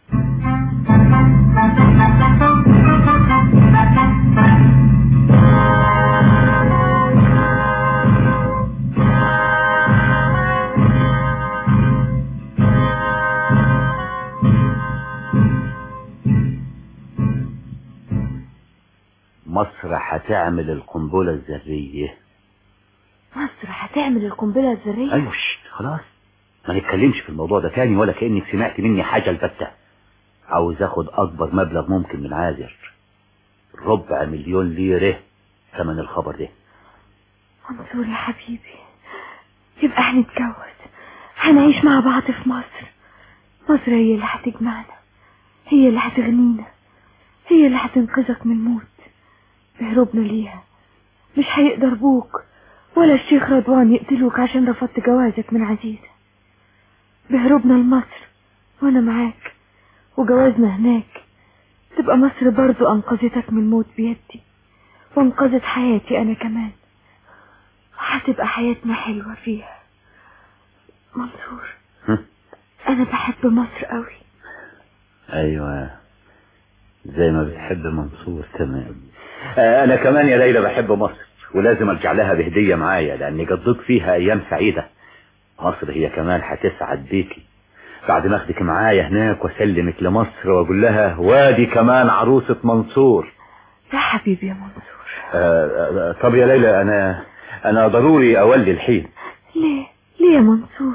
مصر هتعمل القنبلة الذرية. مصر هتعمل القنبلة الذرية؟ ايوه خلاص، ما نتكلمش في الموضوع ده تاني ولا كأنك سمعت مني حاجة البتة. عاوز اخد اكبر مبلغ ممكن من عازر، 250,000 ليرة ثمن الخبر ده. منصور يا حبيبي، يبقى هنتجوز، هنعيش مع بعض في مصر. مصر هي اللي هتجمعنا، هي اللي هتغنينا، هي اللي هتنقذك من الموت. بهربنا ليها مش هيقدر ابوك ولا الشيخ رضوان يقتلوك عشان رفضت جوازك من عزيزة. بهربنا لمصر وانا معاك، وجوازنا هناك تبقى مصر برضو انقذتك من الموت بيدي، وانقذت حياتي انا كمان، وهتبقى حياتنا حلوة فيها. منصور انا بحب مصر قوي. ايوه زي ما بتحب منصور تمام. انا كمان يا ليلى بحب مصر، ولازم ارجع لها بهدية معايا لاني قضيت فيها ايام سعيدة. مصر هي كمان هتسعد بيكي بعد ما اخدك معايا هناك واسلمك لمصر واقول لها وادي كمان عروسة منصور. يا حبيبي يا منصور. طب يا ليلى انا ضروري اولي الحين. ليه يا منصور؟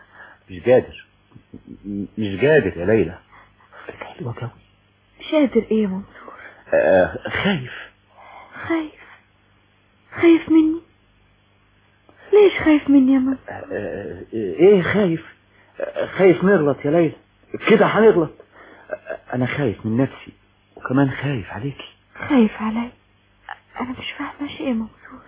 مش قادر يا ليلى. حلوة قوي. مش قادر ايه يا منصور؟ خايف مني؟ ليش خايف مني يا منصور؟ ايه خايف نغلط يا ليلى، كده هنغلط. انا خايف من نفسي وكمان خايف عليكي. خايف علي؟ انا مش فاهمه شيء يا منصور.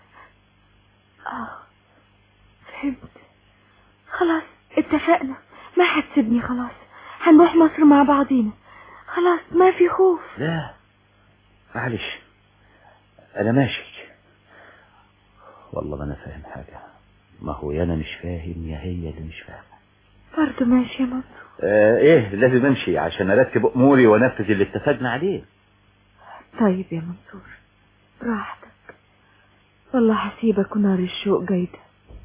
فهمت. خلاص اتفقنا، ما هتسيبني. خلاص هنروح مصر مع بعضينا، خلاص ما في خوف. لا معلش انا ماشي. والله ما انا فاهم حاجة. ما هو يا انا مش فاهم يا هي اللي مش فاهمة. برضه ماشي يا منصور. ايه لازم امشي عشان ارتب اموري وانفذ اللي اتفقنا عليه. طيب يا منصور براحتك، والله هسيبك ونار الشوق جايده.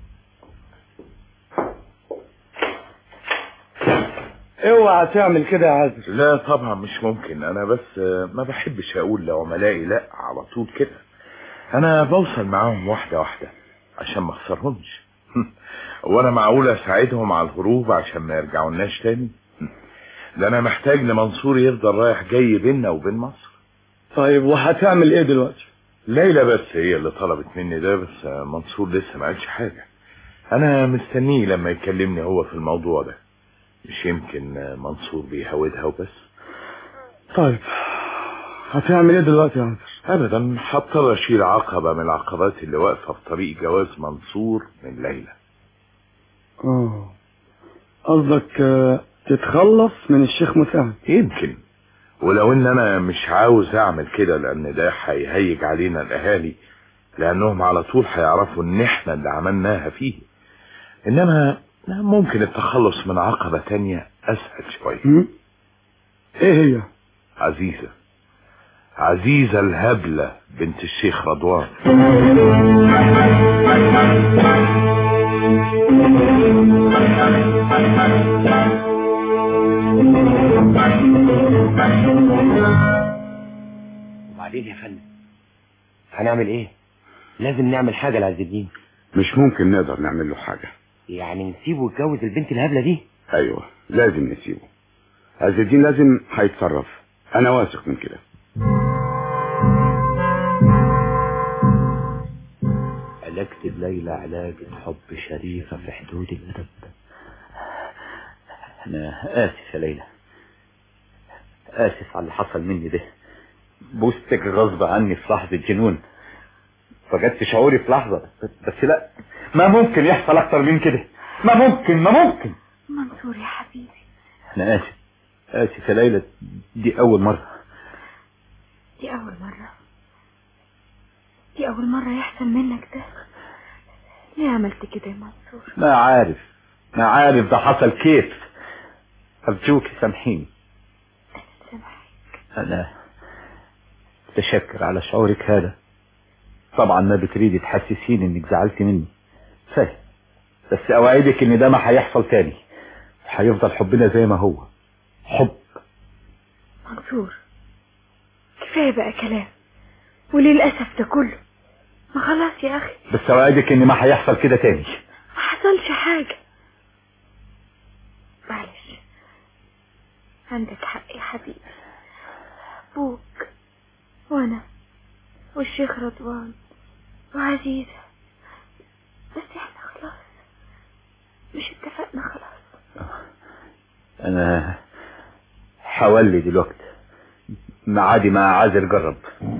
اوعى تعمل كده يا عازر. لا طبعا مش ممكن، انا بس ما بحبش اقول لعملائي لا على طول كده. انا بوصل معاهم واحدة واحدة عشان ما اخسرهمش. وانا معقول اساعدهم على الهروب عشان ما يرجعوناش تاني؟ ده انا محتاج لمنصور يفضل رايح جاي بيننا وبين مصر. طيب وهتعمل ايه دلوقتي؟ ليلى بس هي اللي طلبت مني ده، بس منصور لسه ما قالش حاجة. انا مستنيه لما يكلمني هو في الموضوع ده. مش يمكن منصور بيهودها وبس؟ طيب هتعمل ايه دلوقتي يا عنتر؟ ابدا هضطر اشيل عقبة من العقبات اللي واقفة في طريق جواز منصور من ليلى. قصدك تتخلص من الشيخ مساعد؟ يمكن، ولو ان انا مش عاوز اعمل كده لان ده هيهيج علينا الاهالي، لانهم على طول هيعرفوا ان احنا اللي عملناها فيه. انما ممكن التخلص من عقبة تانية اسهل شوية. ايه هي؟ عزيزة الهبلة بنت الشيخ رضوان. وبعدين يا فندم هنعمل ايه؟ لازم نعمل حاجة لعز الدين. مش ممكن نقدر نعمل له حاجة. يعني نسيبه يتجوز البنت الهبلة دي؟ ايوه لازم نسيبه. عز الدين لازم هيتصرف، انا واثق من كده. علاجت بليلى علاجة حب شريفة في حدود الأدب. أنا آسف يا ليلى، آسف على اللي حصل مني ده. بوستك غصب عني في لحظة جنون، فقدت شعوري في لحظة. بس لا، ما ممكن يحصل أكتر من كده. ما ممكن. منصور يا حبيبي، أنا آسف يا ليلى. دي أول مرة يحصل منك ده. ليه عملت كده يا منصور؟ ما عارف ده حصل كيف. أرجوك سامحيني. أنا أتشكر على شعورك هذا. طبعا ما بتريدي تحسسيني إنك زعلتي مني، فاهم، بس أوعدك إن ده ما هيحصل تاني، وهيفضل حبنا زي ما هو حب. منصور كفاية بقى كلام، وللأسف ده كله. ما خلاص يا أخي. بس أوعدك إن ما هيحصل كده تاني. ما حصلش حاجة، معلش. عندك حق يا حبيبي. أبوك وأنا والشيخ رضوان وعزيزة، بس احنا خلاص مش اتفقنا خلاص. أنا حولي دلوقتي معادي مع عازر جرب.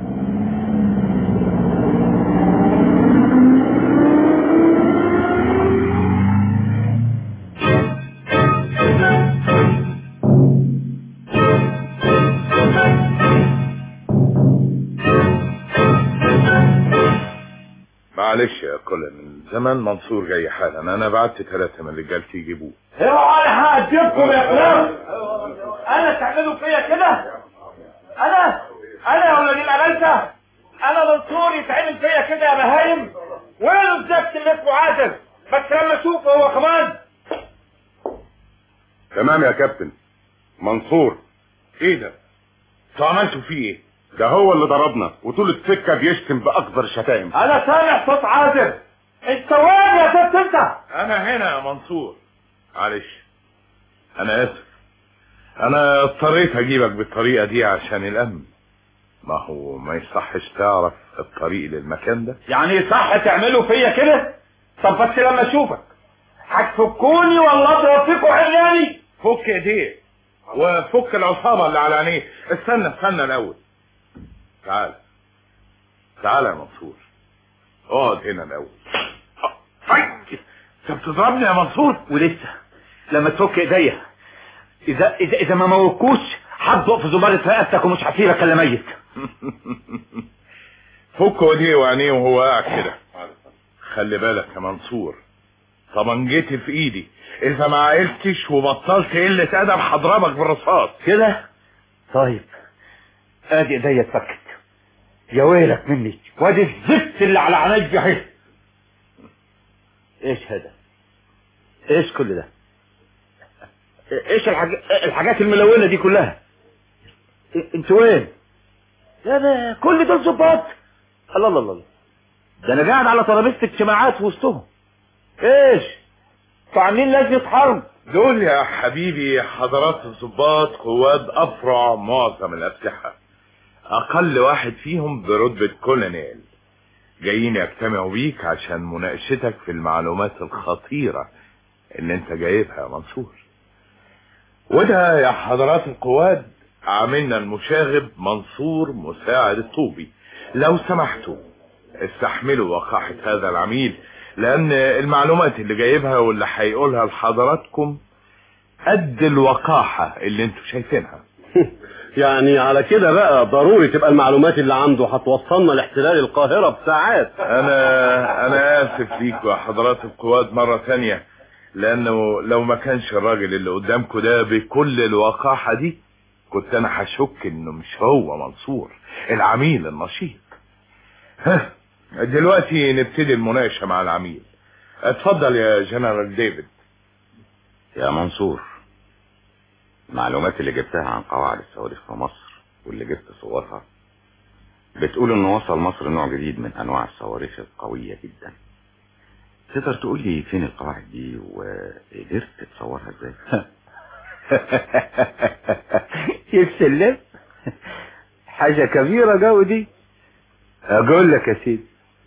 معلش يا كولن، من زمان منصور جاي حالا. انا بعت 3 من رجالتي يجيبوه. اوعى انا هعجبكم يا كلام. انا تعملوا فيا كده؟ انا يا ولاد الانسه، انا منصور يتعمل فيا كده يا بهايم؟ وين الزفت اللي اسمه عادل؟ بس لما اشوفه هو كمان. تمام يا كابتن. منصور ايه ده؟ انتوا عملتوا فيه ايه؟ ده هو اللي ضربنا وطول السكه بيشتم باكبر شتائم. انا سامع صوت عادل. انت وين يا زفت انت؟ انا هنا يا منصور. معلش انا اسف، انا اضطريت اجيبك بالطريقه دي عشان الامن. ما هو ما يصحش تعرف الطريق للمكان ده. يعني صح تعملوا فيا كده؟ طب بس لما اشوفك هتفكوني ولا اضرب فيكوا عياني؟ فك ايديه وفك العصابه اللي على عينيه. استنى الاول. تعال يا منصور، اقعد هنا الاول. انت بتضربني يا منصور؟ ولسه لما تفك ايديا. اذا ما موكوش هتضق في زبالة رقبتك ومش هسيبك الا ميت. فك ايديه وعينيه وهو قاعد كده. خلي بالك يا منصور، طبنجتي في ايدي، اذا ما عقلتش وبطلت قلة ادب هضربك بالرصاص. كده طيب، ادي ايديا اتفكت. يا ويلك مني، وادي الزفت اللي على عينيك اهي. ايش هذا؟ ايش كل ده؟ ايش الحاجات الملونة دي كلها؟ انت وين؟ ده كل دول ظباط. الله، ده انا قاعد على ترابيزة اجتماعات في وسطهم. ايش؟ انتوا عاملين لجنة حرب؟ دول يا حبيبي حضرات الظباط قواد افرع معظم الاسلحة، اقل واحد فيهم برتبة كولونيل. جايين يجتمعوا بيك عشان مناقشتك في المعلومات الخطيرة اللي انت جايبها يا منصور. وده يا حضرات القواد عاملنا المشاغب منصور مساعد الطوبي. لو سمحتوا استحملوا وقاحة هذا العميل، لان المعلومات اللي جايبها واللي هيقولها لحضراتكم قد الوقاحة اللي انتوا شايفينها. يعني على كده بقى ضروري تبقى المعلومات اللي عنده هتوصلنا لاحتلال القاهرة بساعات. انا اسف ليكوا يا حضرات القواد مرة تانية، لانه لو ما كانش الراجل اللي قدامكوا ده بكل الوقاحة دي كنت انا هشك انه مش هو منصور العميل النشيط. ها دلوقتي نبتدي المناقشة مع العميل. اتفضل يا جنرال ديفيد. يا منصور، المعلومات اللي جبتها عن قواعد الصواريخ في مصر واللي جبت صورها بتقول انه وصل مصر نوع جديد من انواع الصواريخ القوية جدا. تقدر تقول لي فين القواعد دي وقدرت تصورها ازاي؟ يسلم، حاجة كبيرة جو دي. اقول لك يا سيدي.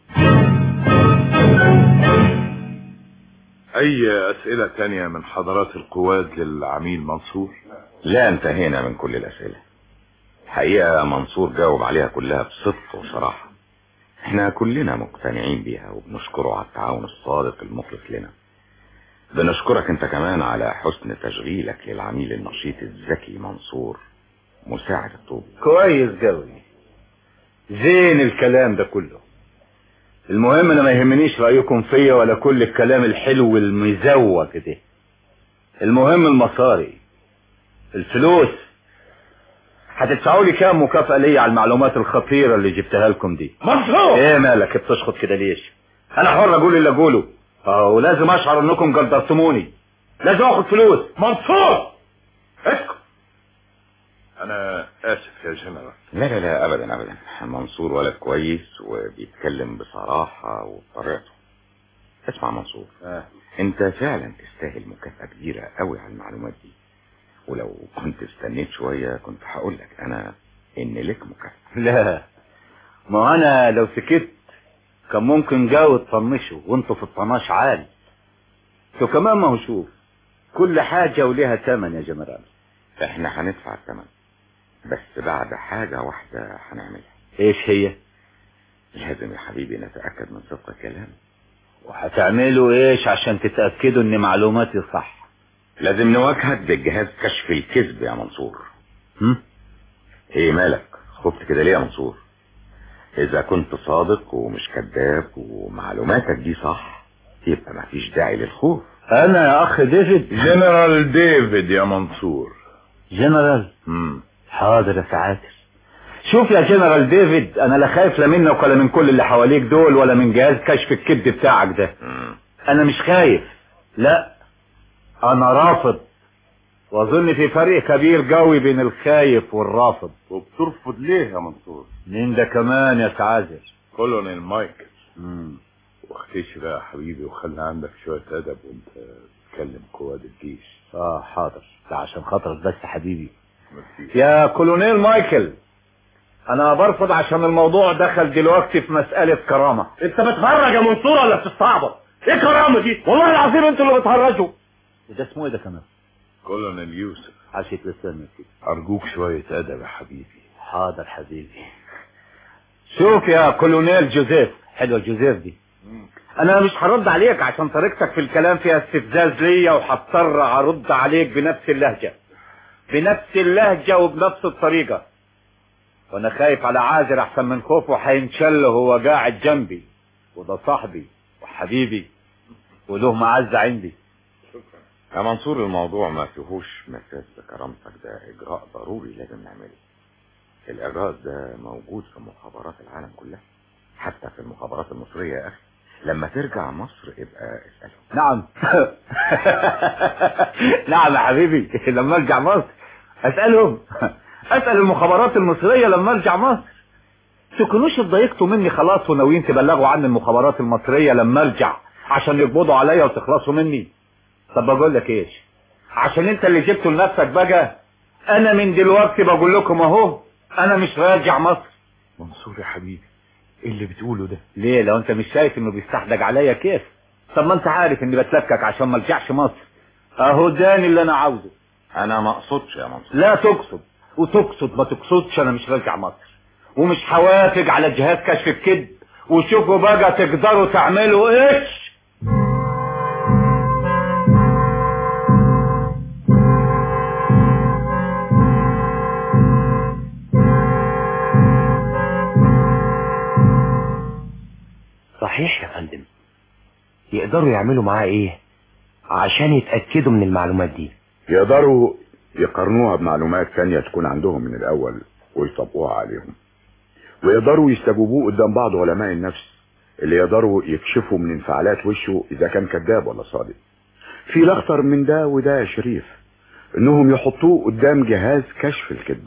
اي اسئلة تانية من حضرات القواد للعميل منصور؟ لا، انتهينا من كل الاسئلة. الحقيقة منصور جاوب عليها كلها بصدق وصراحة. احنا كلنا مقتنعين بيها وبنشكره على التعاون الصادق المخلص لنا. بنشكرك انت كمان على حسن تشغيلك للعميل النشيط الذكي منصور مساعد الطوبي. كويس قوي، زين الكلام ده كله. المهم انا ما يهمنيش رأيكم فيا ولا كل الكلام الحلو المزوق ده. المهم المصاري، الفلوس. هتدفعوا لي كام مكافأة ليا على المعلومات الخطيرة اللي جبتها لكم دي؟ منصور! ايه مالك بتشخط كده ليش؟ انا حر اقول اللي اقوله، ولازم اشعر انكم قدرتموني. لازم اخد فلوس. منصور اسكت. انا اسف يا جنرال. لا لا لا ابدا ابدا، منصور ولد كويس وبيتكلم بصراحة وبطريقته. اسمع منصور، انت فعلا تستاهل مكافأة كبيرة قوي على المعلومات دي، ولو كنت استنيت شوية كنت هقول لك انا ان لك مكافأة. لا، ما انا لو سكت كان ممكن جاوا تطنشوا وانتوا في الطناش عالي. تو كمان ما هو شوف، كل حاجة وليها ثمن يا جنرال. احنا هندفع الثمن بس بعد حاجة واحدة هنعملها. ايش هي؟ لازم يا حبيبي نتأكد من صدق الكلام. وهتعملوا ايش عشان تتأكدوا ان معلوماتي صح؟ لازم نواجهك بجهاز كشف الكذب يا منصور. ايه مالك خفت كده ليه يا منصور؟ اذا كنت صادق ومش كذاب ومعلوماتك دي صح يبقى مفيش داعي للخوف. انا يا اخ ديفيد جنرال ديفيد يا منصور. جنرال؟ حاضر يا سعادتي. شوف يا جنرال ديفيد، انا لا خايف لا منك ولا من كل اللي حواليك دول ولا من جهاز كشف الكذب بتاعك ده. انا مش خايف، لا انا رافض. واظن في فرق كبير قوي بين الخايف والرافض. وبترفض ليه يا منصور؟ مين ده كمان يا سعادة؟ كولونيل مايكل. واختشي بقى يا حبيبي وخلي عندك شوية ادب وانت تتكلم قواد الجيش. حاضر، ده عشان خاطرك بس حبيبي. يا كولونيل مايكل، انا برفض عشان الموضوع دخل دلوقتي في مسألة كرامة. انت بتهرج يا منصور ولا بتستعبط؟ ايه كرامة دي؟ والله العظيم انتوا اللي بتهرجوا. وده اسمه ايه ده كمان؟ كولونيل يوسف. عشية لسان يا سيدي. ارجوك شوية ادب يا حبيبي. حاضر حبيبي. شوف يا كولونيل جوزيف، حلوة جوزيف دي. انا مش هرد عليك عشان طريقتك في الكلام فيها استفزاز ليا، وهضطر ارد عليك بنفس اللهجة وبنفس الطريقة. وانا خايف على عازر احسن من خوفه هينشل وهو قاعد جنبي، وده صاحبي وحبيبي وله معزة عندي. يا منصور الموضوع ما فيهوش مساس بكرامتك، ده اجراء ضروري لازم نعمله. الاجراء ده موجود في مخابرات العالم كلها، حتى في المخابرات المصرية يا اخي. لما ترجع مصر ابقى اسألهم. نعم. نعم يا حبيبي، لما ارجع مصر اسألهم. اسأل المخابرات المصرية لما ارجع مصر. تكونوش اتضايقتوا مني خلاص وناويين تبلغوا عن المخابرات المصرية لما ارجع عشان يقبضوا عليا وتخلصوا مني. طب بقول لك ايش، عشان انت اللي جبته لنفسك بقى، انا من دلوقتي بقول لكم اهو انا مش راجع مصر. منصور يا حبيبي ايه اللي بتقوله ده؟ ليه؟ لو انت مش شايف انه بيستحدق عليا كيف؟ طب ما انت عارف اني بتلكك عشان ما ارجعش مصر. اهو داني اللي انا عاوزه. انا ما اقصدش يا منصور. لا تقصد، وتقصد ما تقصدش انا مش راجع مصر، ومش هوافق على جهاز كشف الكذب. وشوفوا بقى تقدروا تعملوا ايش. صحيح يا فندم، يقدروا يعملوا معاه ايه عشان يتأكدوا من المعلومات دي؟ يقدروا يقارنوها بمعلومات تانية تكون عندهم من الاول ويطبقوها عليهم، ويقدروا يستجوبوه قدام بعض علماء النفس اللي يقدروا يكشفوا من انفعالات وشه اذا كان كذاب ولا صادق. في الاخطر من ده وده يا شريف انهم يحطوه قدام جهاز كشف الكذب.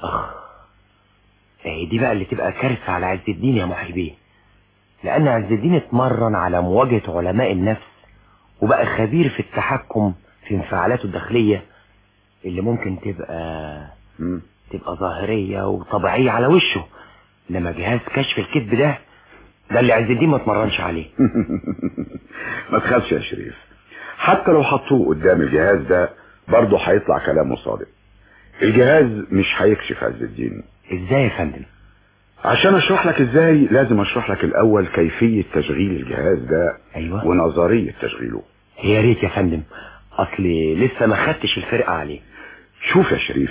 دي بقى اللي تبقى كارثة على عز الدين يا محبيه، لان عز الدين اتمرن على مواجهة علماء النفس وبقى خبير في التحكم في انفعالاته الداخلية اللي ممكن تبقى ظاهرية وطبيعية على وشه. لما جهاز كشف الكذب ده اللي عز الدين ما اتمرنش عليه. ما تخافش يا شريف، حتى لو حطوه قدام الجهاز ده برضه هيطلع كلامه صادق. الجهاز مش هيكشف عز الدين. ازاي يا فندم؟ عشان اشرح لك ازاي لازم اشرح لك الاول كيفية تشغيل الجهاز ده. ايوه، ونظرية تشغيله. يا ريت يا فندم، اصلي لسه ما خدتش الفرقة عليه. شوف يا شريف،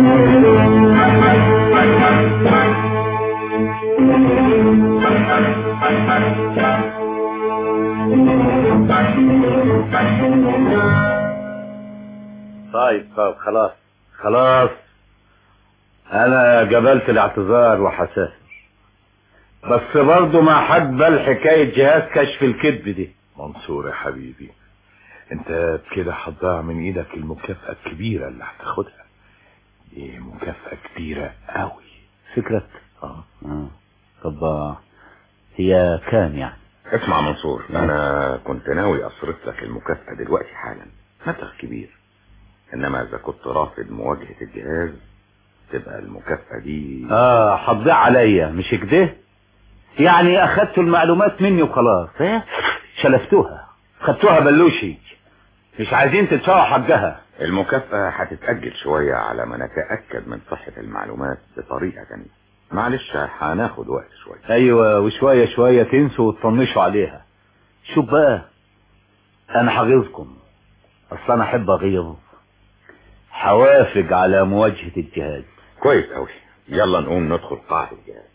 طيب خلاص انا قبلت الاعتذار وحساسر، بس برضه ما حقبل حكاية جهاز كشف الكذب دي. منصور يا حبيبي، انت كده هتضيع من ايدك المكافأة الكبيرة اللي هتاخدها. دي مكافأة كبيرة قوي. فكرك؟ طب هي كام يعني؟ اسمع منصور، انا كنت ناوي اصرف لك المكافأة دلوقتي حالا، مبلغ كبير، انما اذا كنت رافض مواجهة الجهاز تبقى المكافأة دي هتضيع عليا مش كده؟ يعني اخدتوا المعلومات مني وخلاص، شلفتوها، خدتوها بلوشي، مش عايزين تدفعوا حقها. المكافأة هتتأجل شوية على ما نتأكد من صحة المعلومات بطريقة تانية. معلش هناخد وقت شوية. ايوه، وشوية شوية تنسوا وتطنشوا عليها. شوف بقى، انا هغيظكم، اصل انا احب اغيظ. هوافق على مواجهة الجهاز. كويس قوي، يلا نقوم ندخل قاعة الجهاز.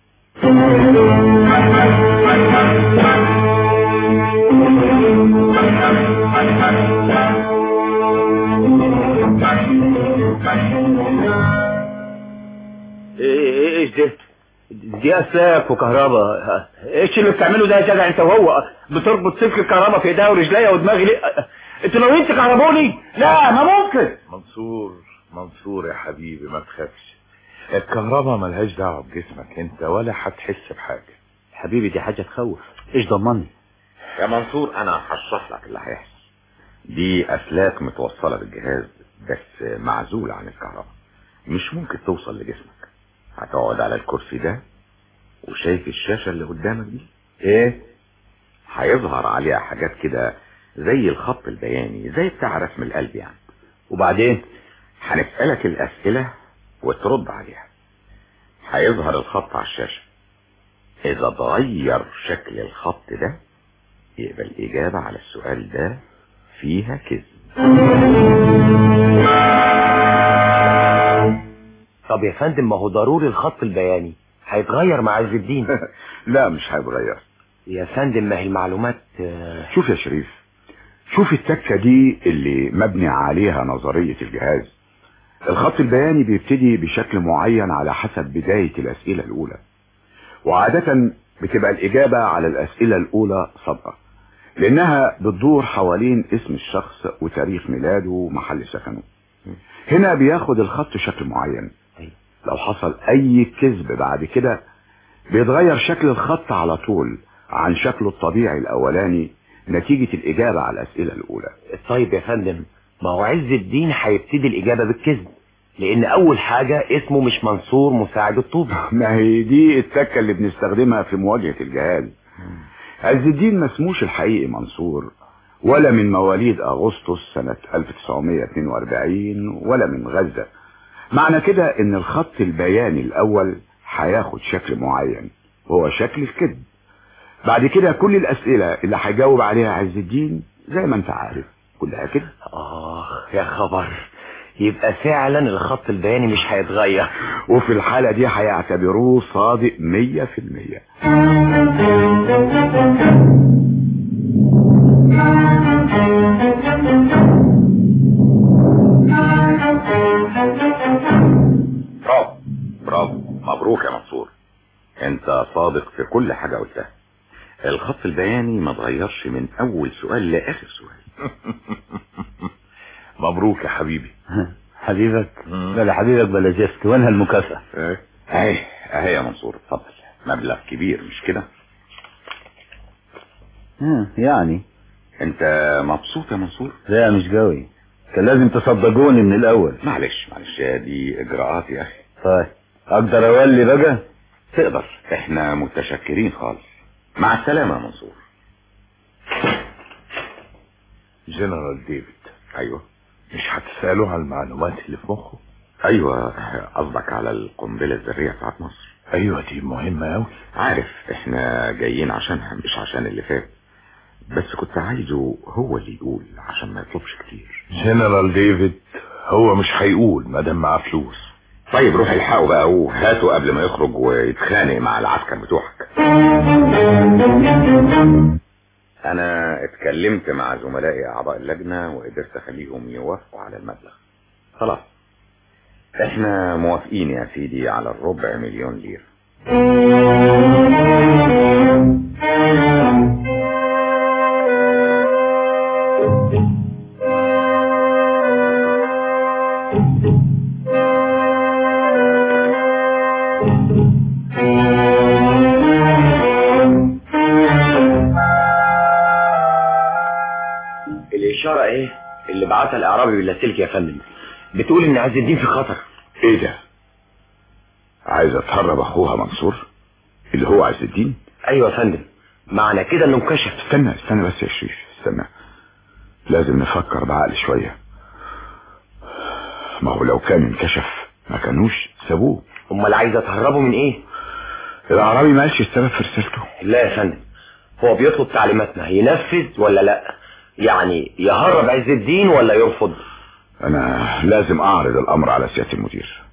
ايش ده؟ دي اسلاك وكهرباء. ايش اللي بتعمله ده يا جدع انت وهو؟ بتربط سلك الكهرباء في ايديا ورجليا ودماغي ليه؟ انتوا ناويين تكهربوني؟ لا، ما ممكن. منصور يا حبيبي، ما تخافش، الكهرباء ملهاش دعوه بجسمك انت ولا هتحس بحاجه. حبيبي دي حاجه تخوف، ايش ضمني؟ يا منصور انا هشرح لك اللي هيحصل. دي اسلاك متوصله بالجهاز بس معزوله عن الكهرباء، مش ممكن توصل لجسمك. هتقعد على الكرسي ده وشايف الشاشه اللي قدامك دي؟ هيظهر عليها حاجات كده زي الخط البياني، زي بتاع رسم القلب يعني. وبعدين هنسألك الأسئلة وترد عليها. هيظهر الخط على الشاشة، إذا اتغير شكل الخط ده يبقى الإجابة على السؤال ده فيها كذب. طب يا فندم، ما هو ضروري الخط البياني هيتغير مع عز الدين. لا مش هيتغير يا فندم، ما هي المعلومات. شوف يا شريف، شوف التكة دي اللي مبني عليها نظرية الجهاز. الخط البياني بيبتدي بشكل معين على حسب بداية الأسئلة الأولى، وعادة بتبقى الإجابة على الأسئلة الأولى صادقة، لأنها بتدور حوالين اسم الشخص وتاريخ ميلاده ومحل سكنه. هنا بياخد الخط شكل معين، لو حصل أي كذب بعد كده بيتغير شكل الخط على طول عن شكله الطبيعي الأولاني نتيجة الإجابة على الأسئلة الأولى. طيب يا فندم، ما هو عز الدين هيبتدي الإجابة بالكذب، لأن أول حاجة اسمه مش منصور مساعد الطوبي. ما هي دي التكة اللي بنستخدمها في مواجهة الجهاز. عز الدين ما اسموش الحقيقي منصور، ولا من مواليد أغسطس سنة 1942 ولا من غزة. معنى كده ان الخط البياني الاول هياخد شكل معين وهو شكل الكذب. بعد كده كل الاسئلة اللي هيجاوب عليها عز الدين زي ما انت عارف كلها كده. يا خبر، يبقى فعلا الخط البياني مش هيتغير، وفي الحالة دي هيعتبروه صادق 100%. برافو مبروك يا منصور، انت صادق في كل حاجة قلتها. الخط البياني ما اتغيرش من اول سؤال لاخر سؤال. مبروك يا حبيبي. حبيبك؟ لا حبيبك بلا زفت. وينها المكافأة؟ اهي يا منصور، اتفضل. مبلغ كبير مش كده؟ يعني انت مبسوط يا منصور؟ لا مش قوي، كان لازم تصدقوني من الاول. معلش دي اجراءات يا اخي. طيب اقدر اولي بقى؟ تقدر، احنا متشكرين خالص. مع السلامة يا منصور. جنرال ديفيد. ايوه. مش هتسأله على المعلومات اللي في مخه؟ ايوه، قصدك على القنبلة الذرية بتاعت مصر. ايوه دي مهمة اوي. عارف احنا جايين عشانها مش عشان اللي فات، بس كنت عايزه هو اللي يقول عشان ما يطلبش كتير. جنرال ديفيد هو مش هيقول مادام معاه فلوس. طيب روح الحقه بقى وهاته قبل ما يخرج ويتخانق مع العسكر بتوعك. انا اتكلمت مع زملائي اعضاء اللجنة وقدرت اخليهم يوافقوا على المبلغ. خلاص احنا موافقين يا سيدي على 250,000 ليرة. الاشارة ايه اللي بعتها الاعرابي باللاسلكي يا فندم؟ بتقول ان عز الدين في خطر. ايه ده؟ عايزه تهرب اخوها منصور اللي هو عز الدين؟ ايوه يا فندم، معنى كده انه انكشف. استنى بس يا شريف، استنى، لازم نفكر بعقل شوية. ما هو لو كان انكشف ما كانوش سابوه. امال عايزه تهربوا من ايه؟ الأعرابي ما قالش السبب في رسالته. لا يا فندم، هو بيطلب تعليماتنا، ينفذ ولا لا؟ يعني يهرب عز الدين ولا يرفض؟ انا لازم اعرض الامر على سيادة المدير.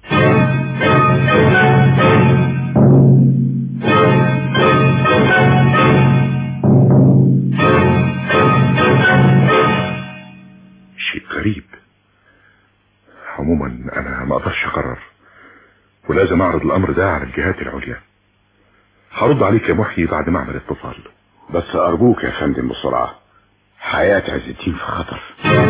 شيء غريب. عموما انا ما اقدرش اقرر، ولازم اعرض الامر ده على الجهات العليا. هرد عليك يا محيي بعد ما اعمل اتصال. بس ارجوك يا فندم بسرعة، حياة عز الدين في خطر.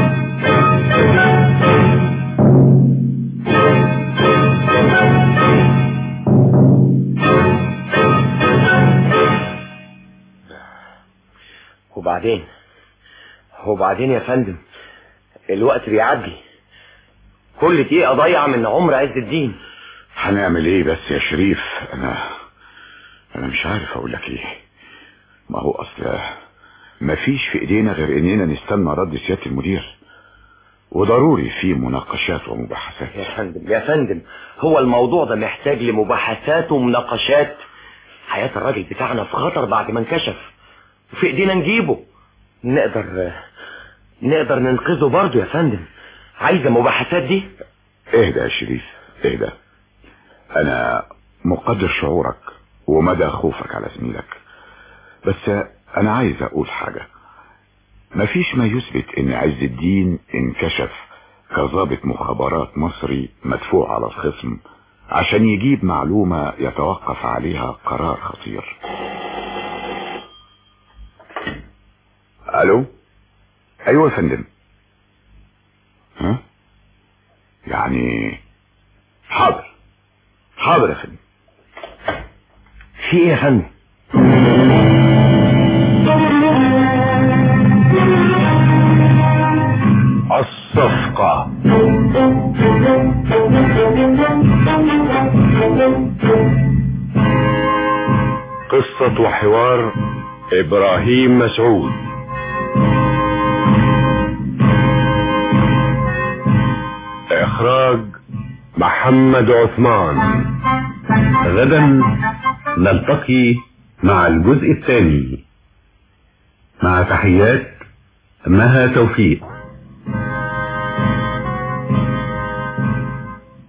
وبعدين يا فندم الوقت بيعدي، كل دقيقة ضايعة من عمر عز الدين. هنعمل ايه بس يا شريف؟ انا مش عارف اقول لك ايه. ما هو اصل مفيش في ايدينا غير اننا نستنى رد سيادة المدير، وضروري في مناقشات ومباحثات. يا فندم هو الموضوع ده محتاج لمباحثات ومناقشات. حياة الراجل بتاعنا في خطر بعد ما انكشف، وفي ايدينا نجيبه، نقدر ننقذه برضه يا فندم. عايزة مباحثات دي؟ اهدى يا شريف اهدى، انا مقدر شعورك ومدى خوفك على زميلك، بس انا عايز اقول حاجة. مفيش ما يثبت ان عز الدين انكشف كضابط مخابرات مصري مدفوع على الخصم عشان يجيب معلومة يتوقف عليها قرار خطير. الو، ايوه يا فندم. ها يعني حاضر يا فندم. في ايه يا فندم؟ الصفقة. قصة وحوار إبراهيم مسعود. إخراج محمد عثمان. غدا نلتقي مع الجزء الثاني. مع تحيات مها توفيق.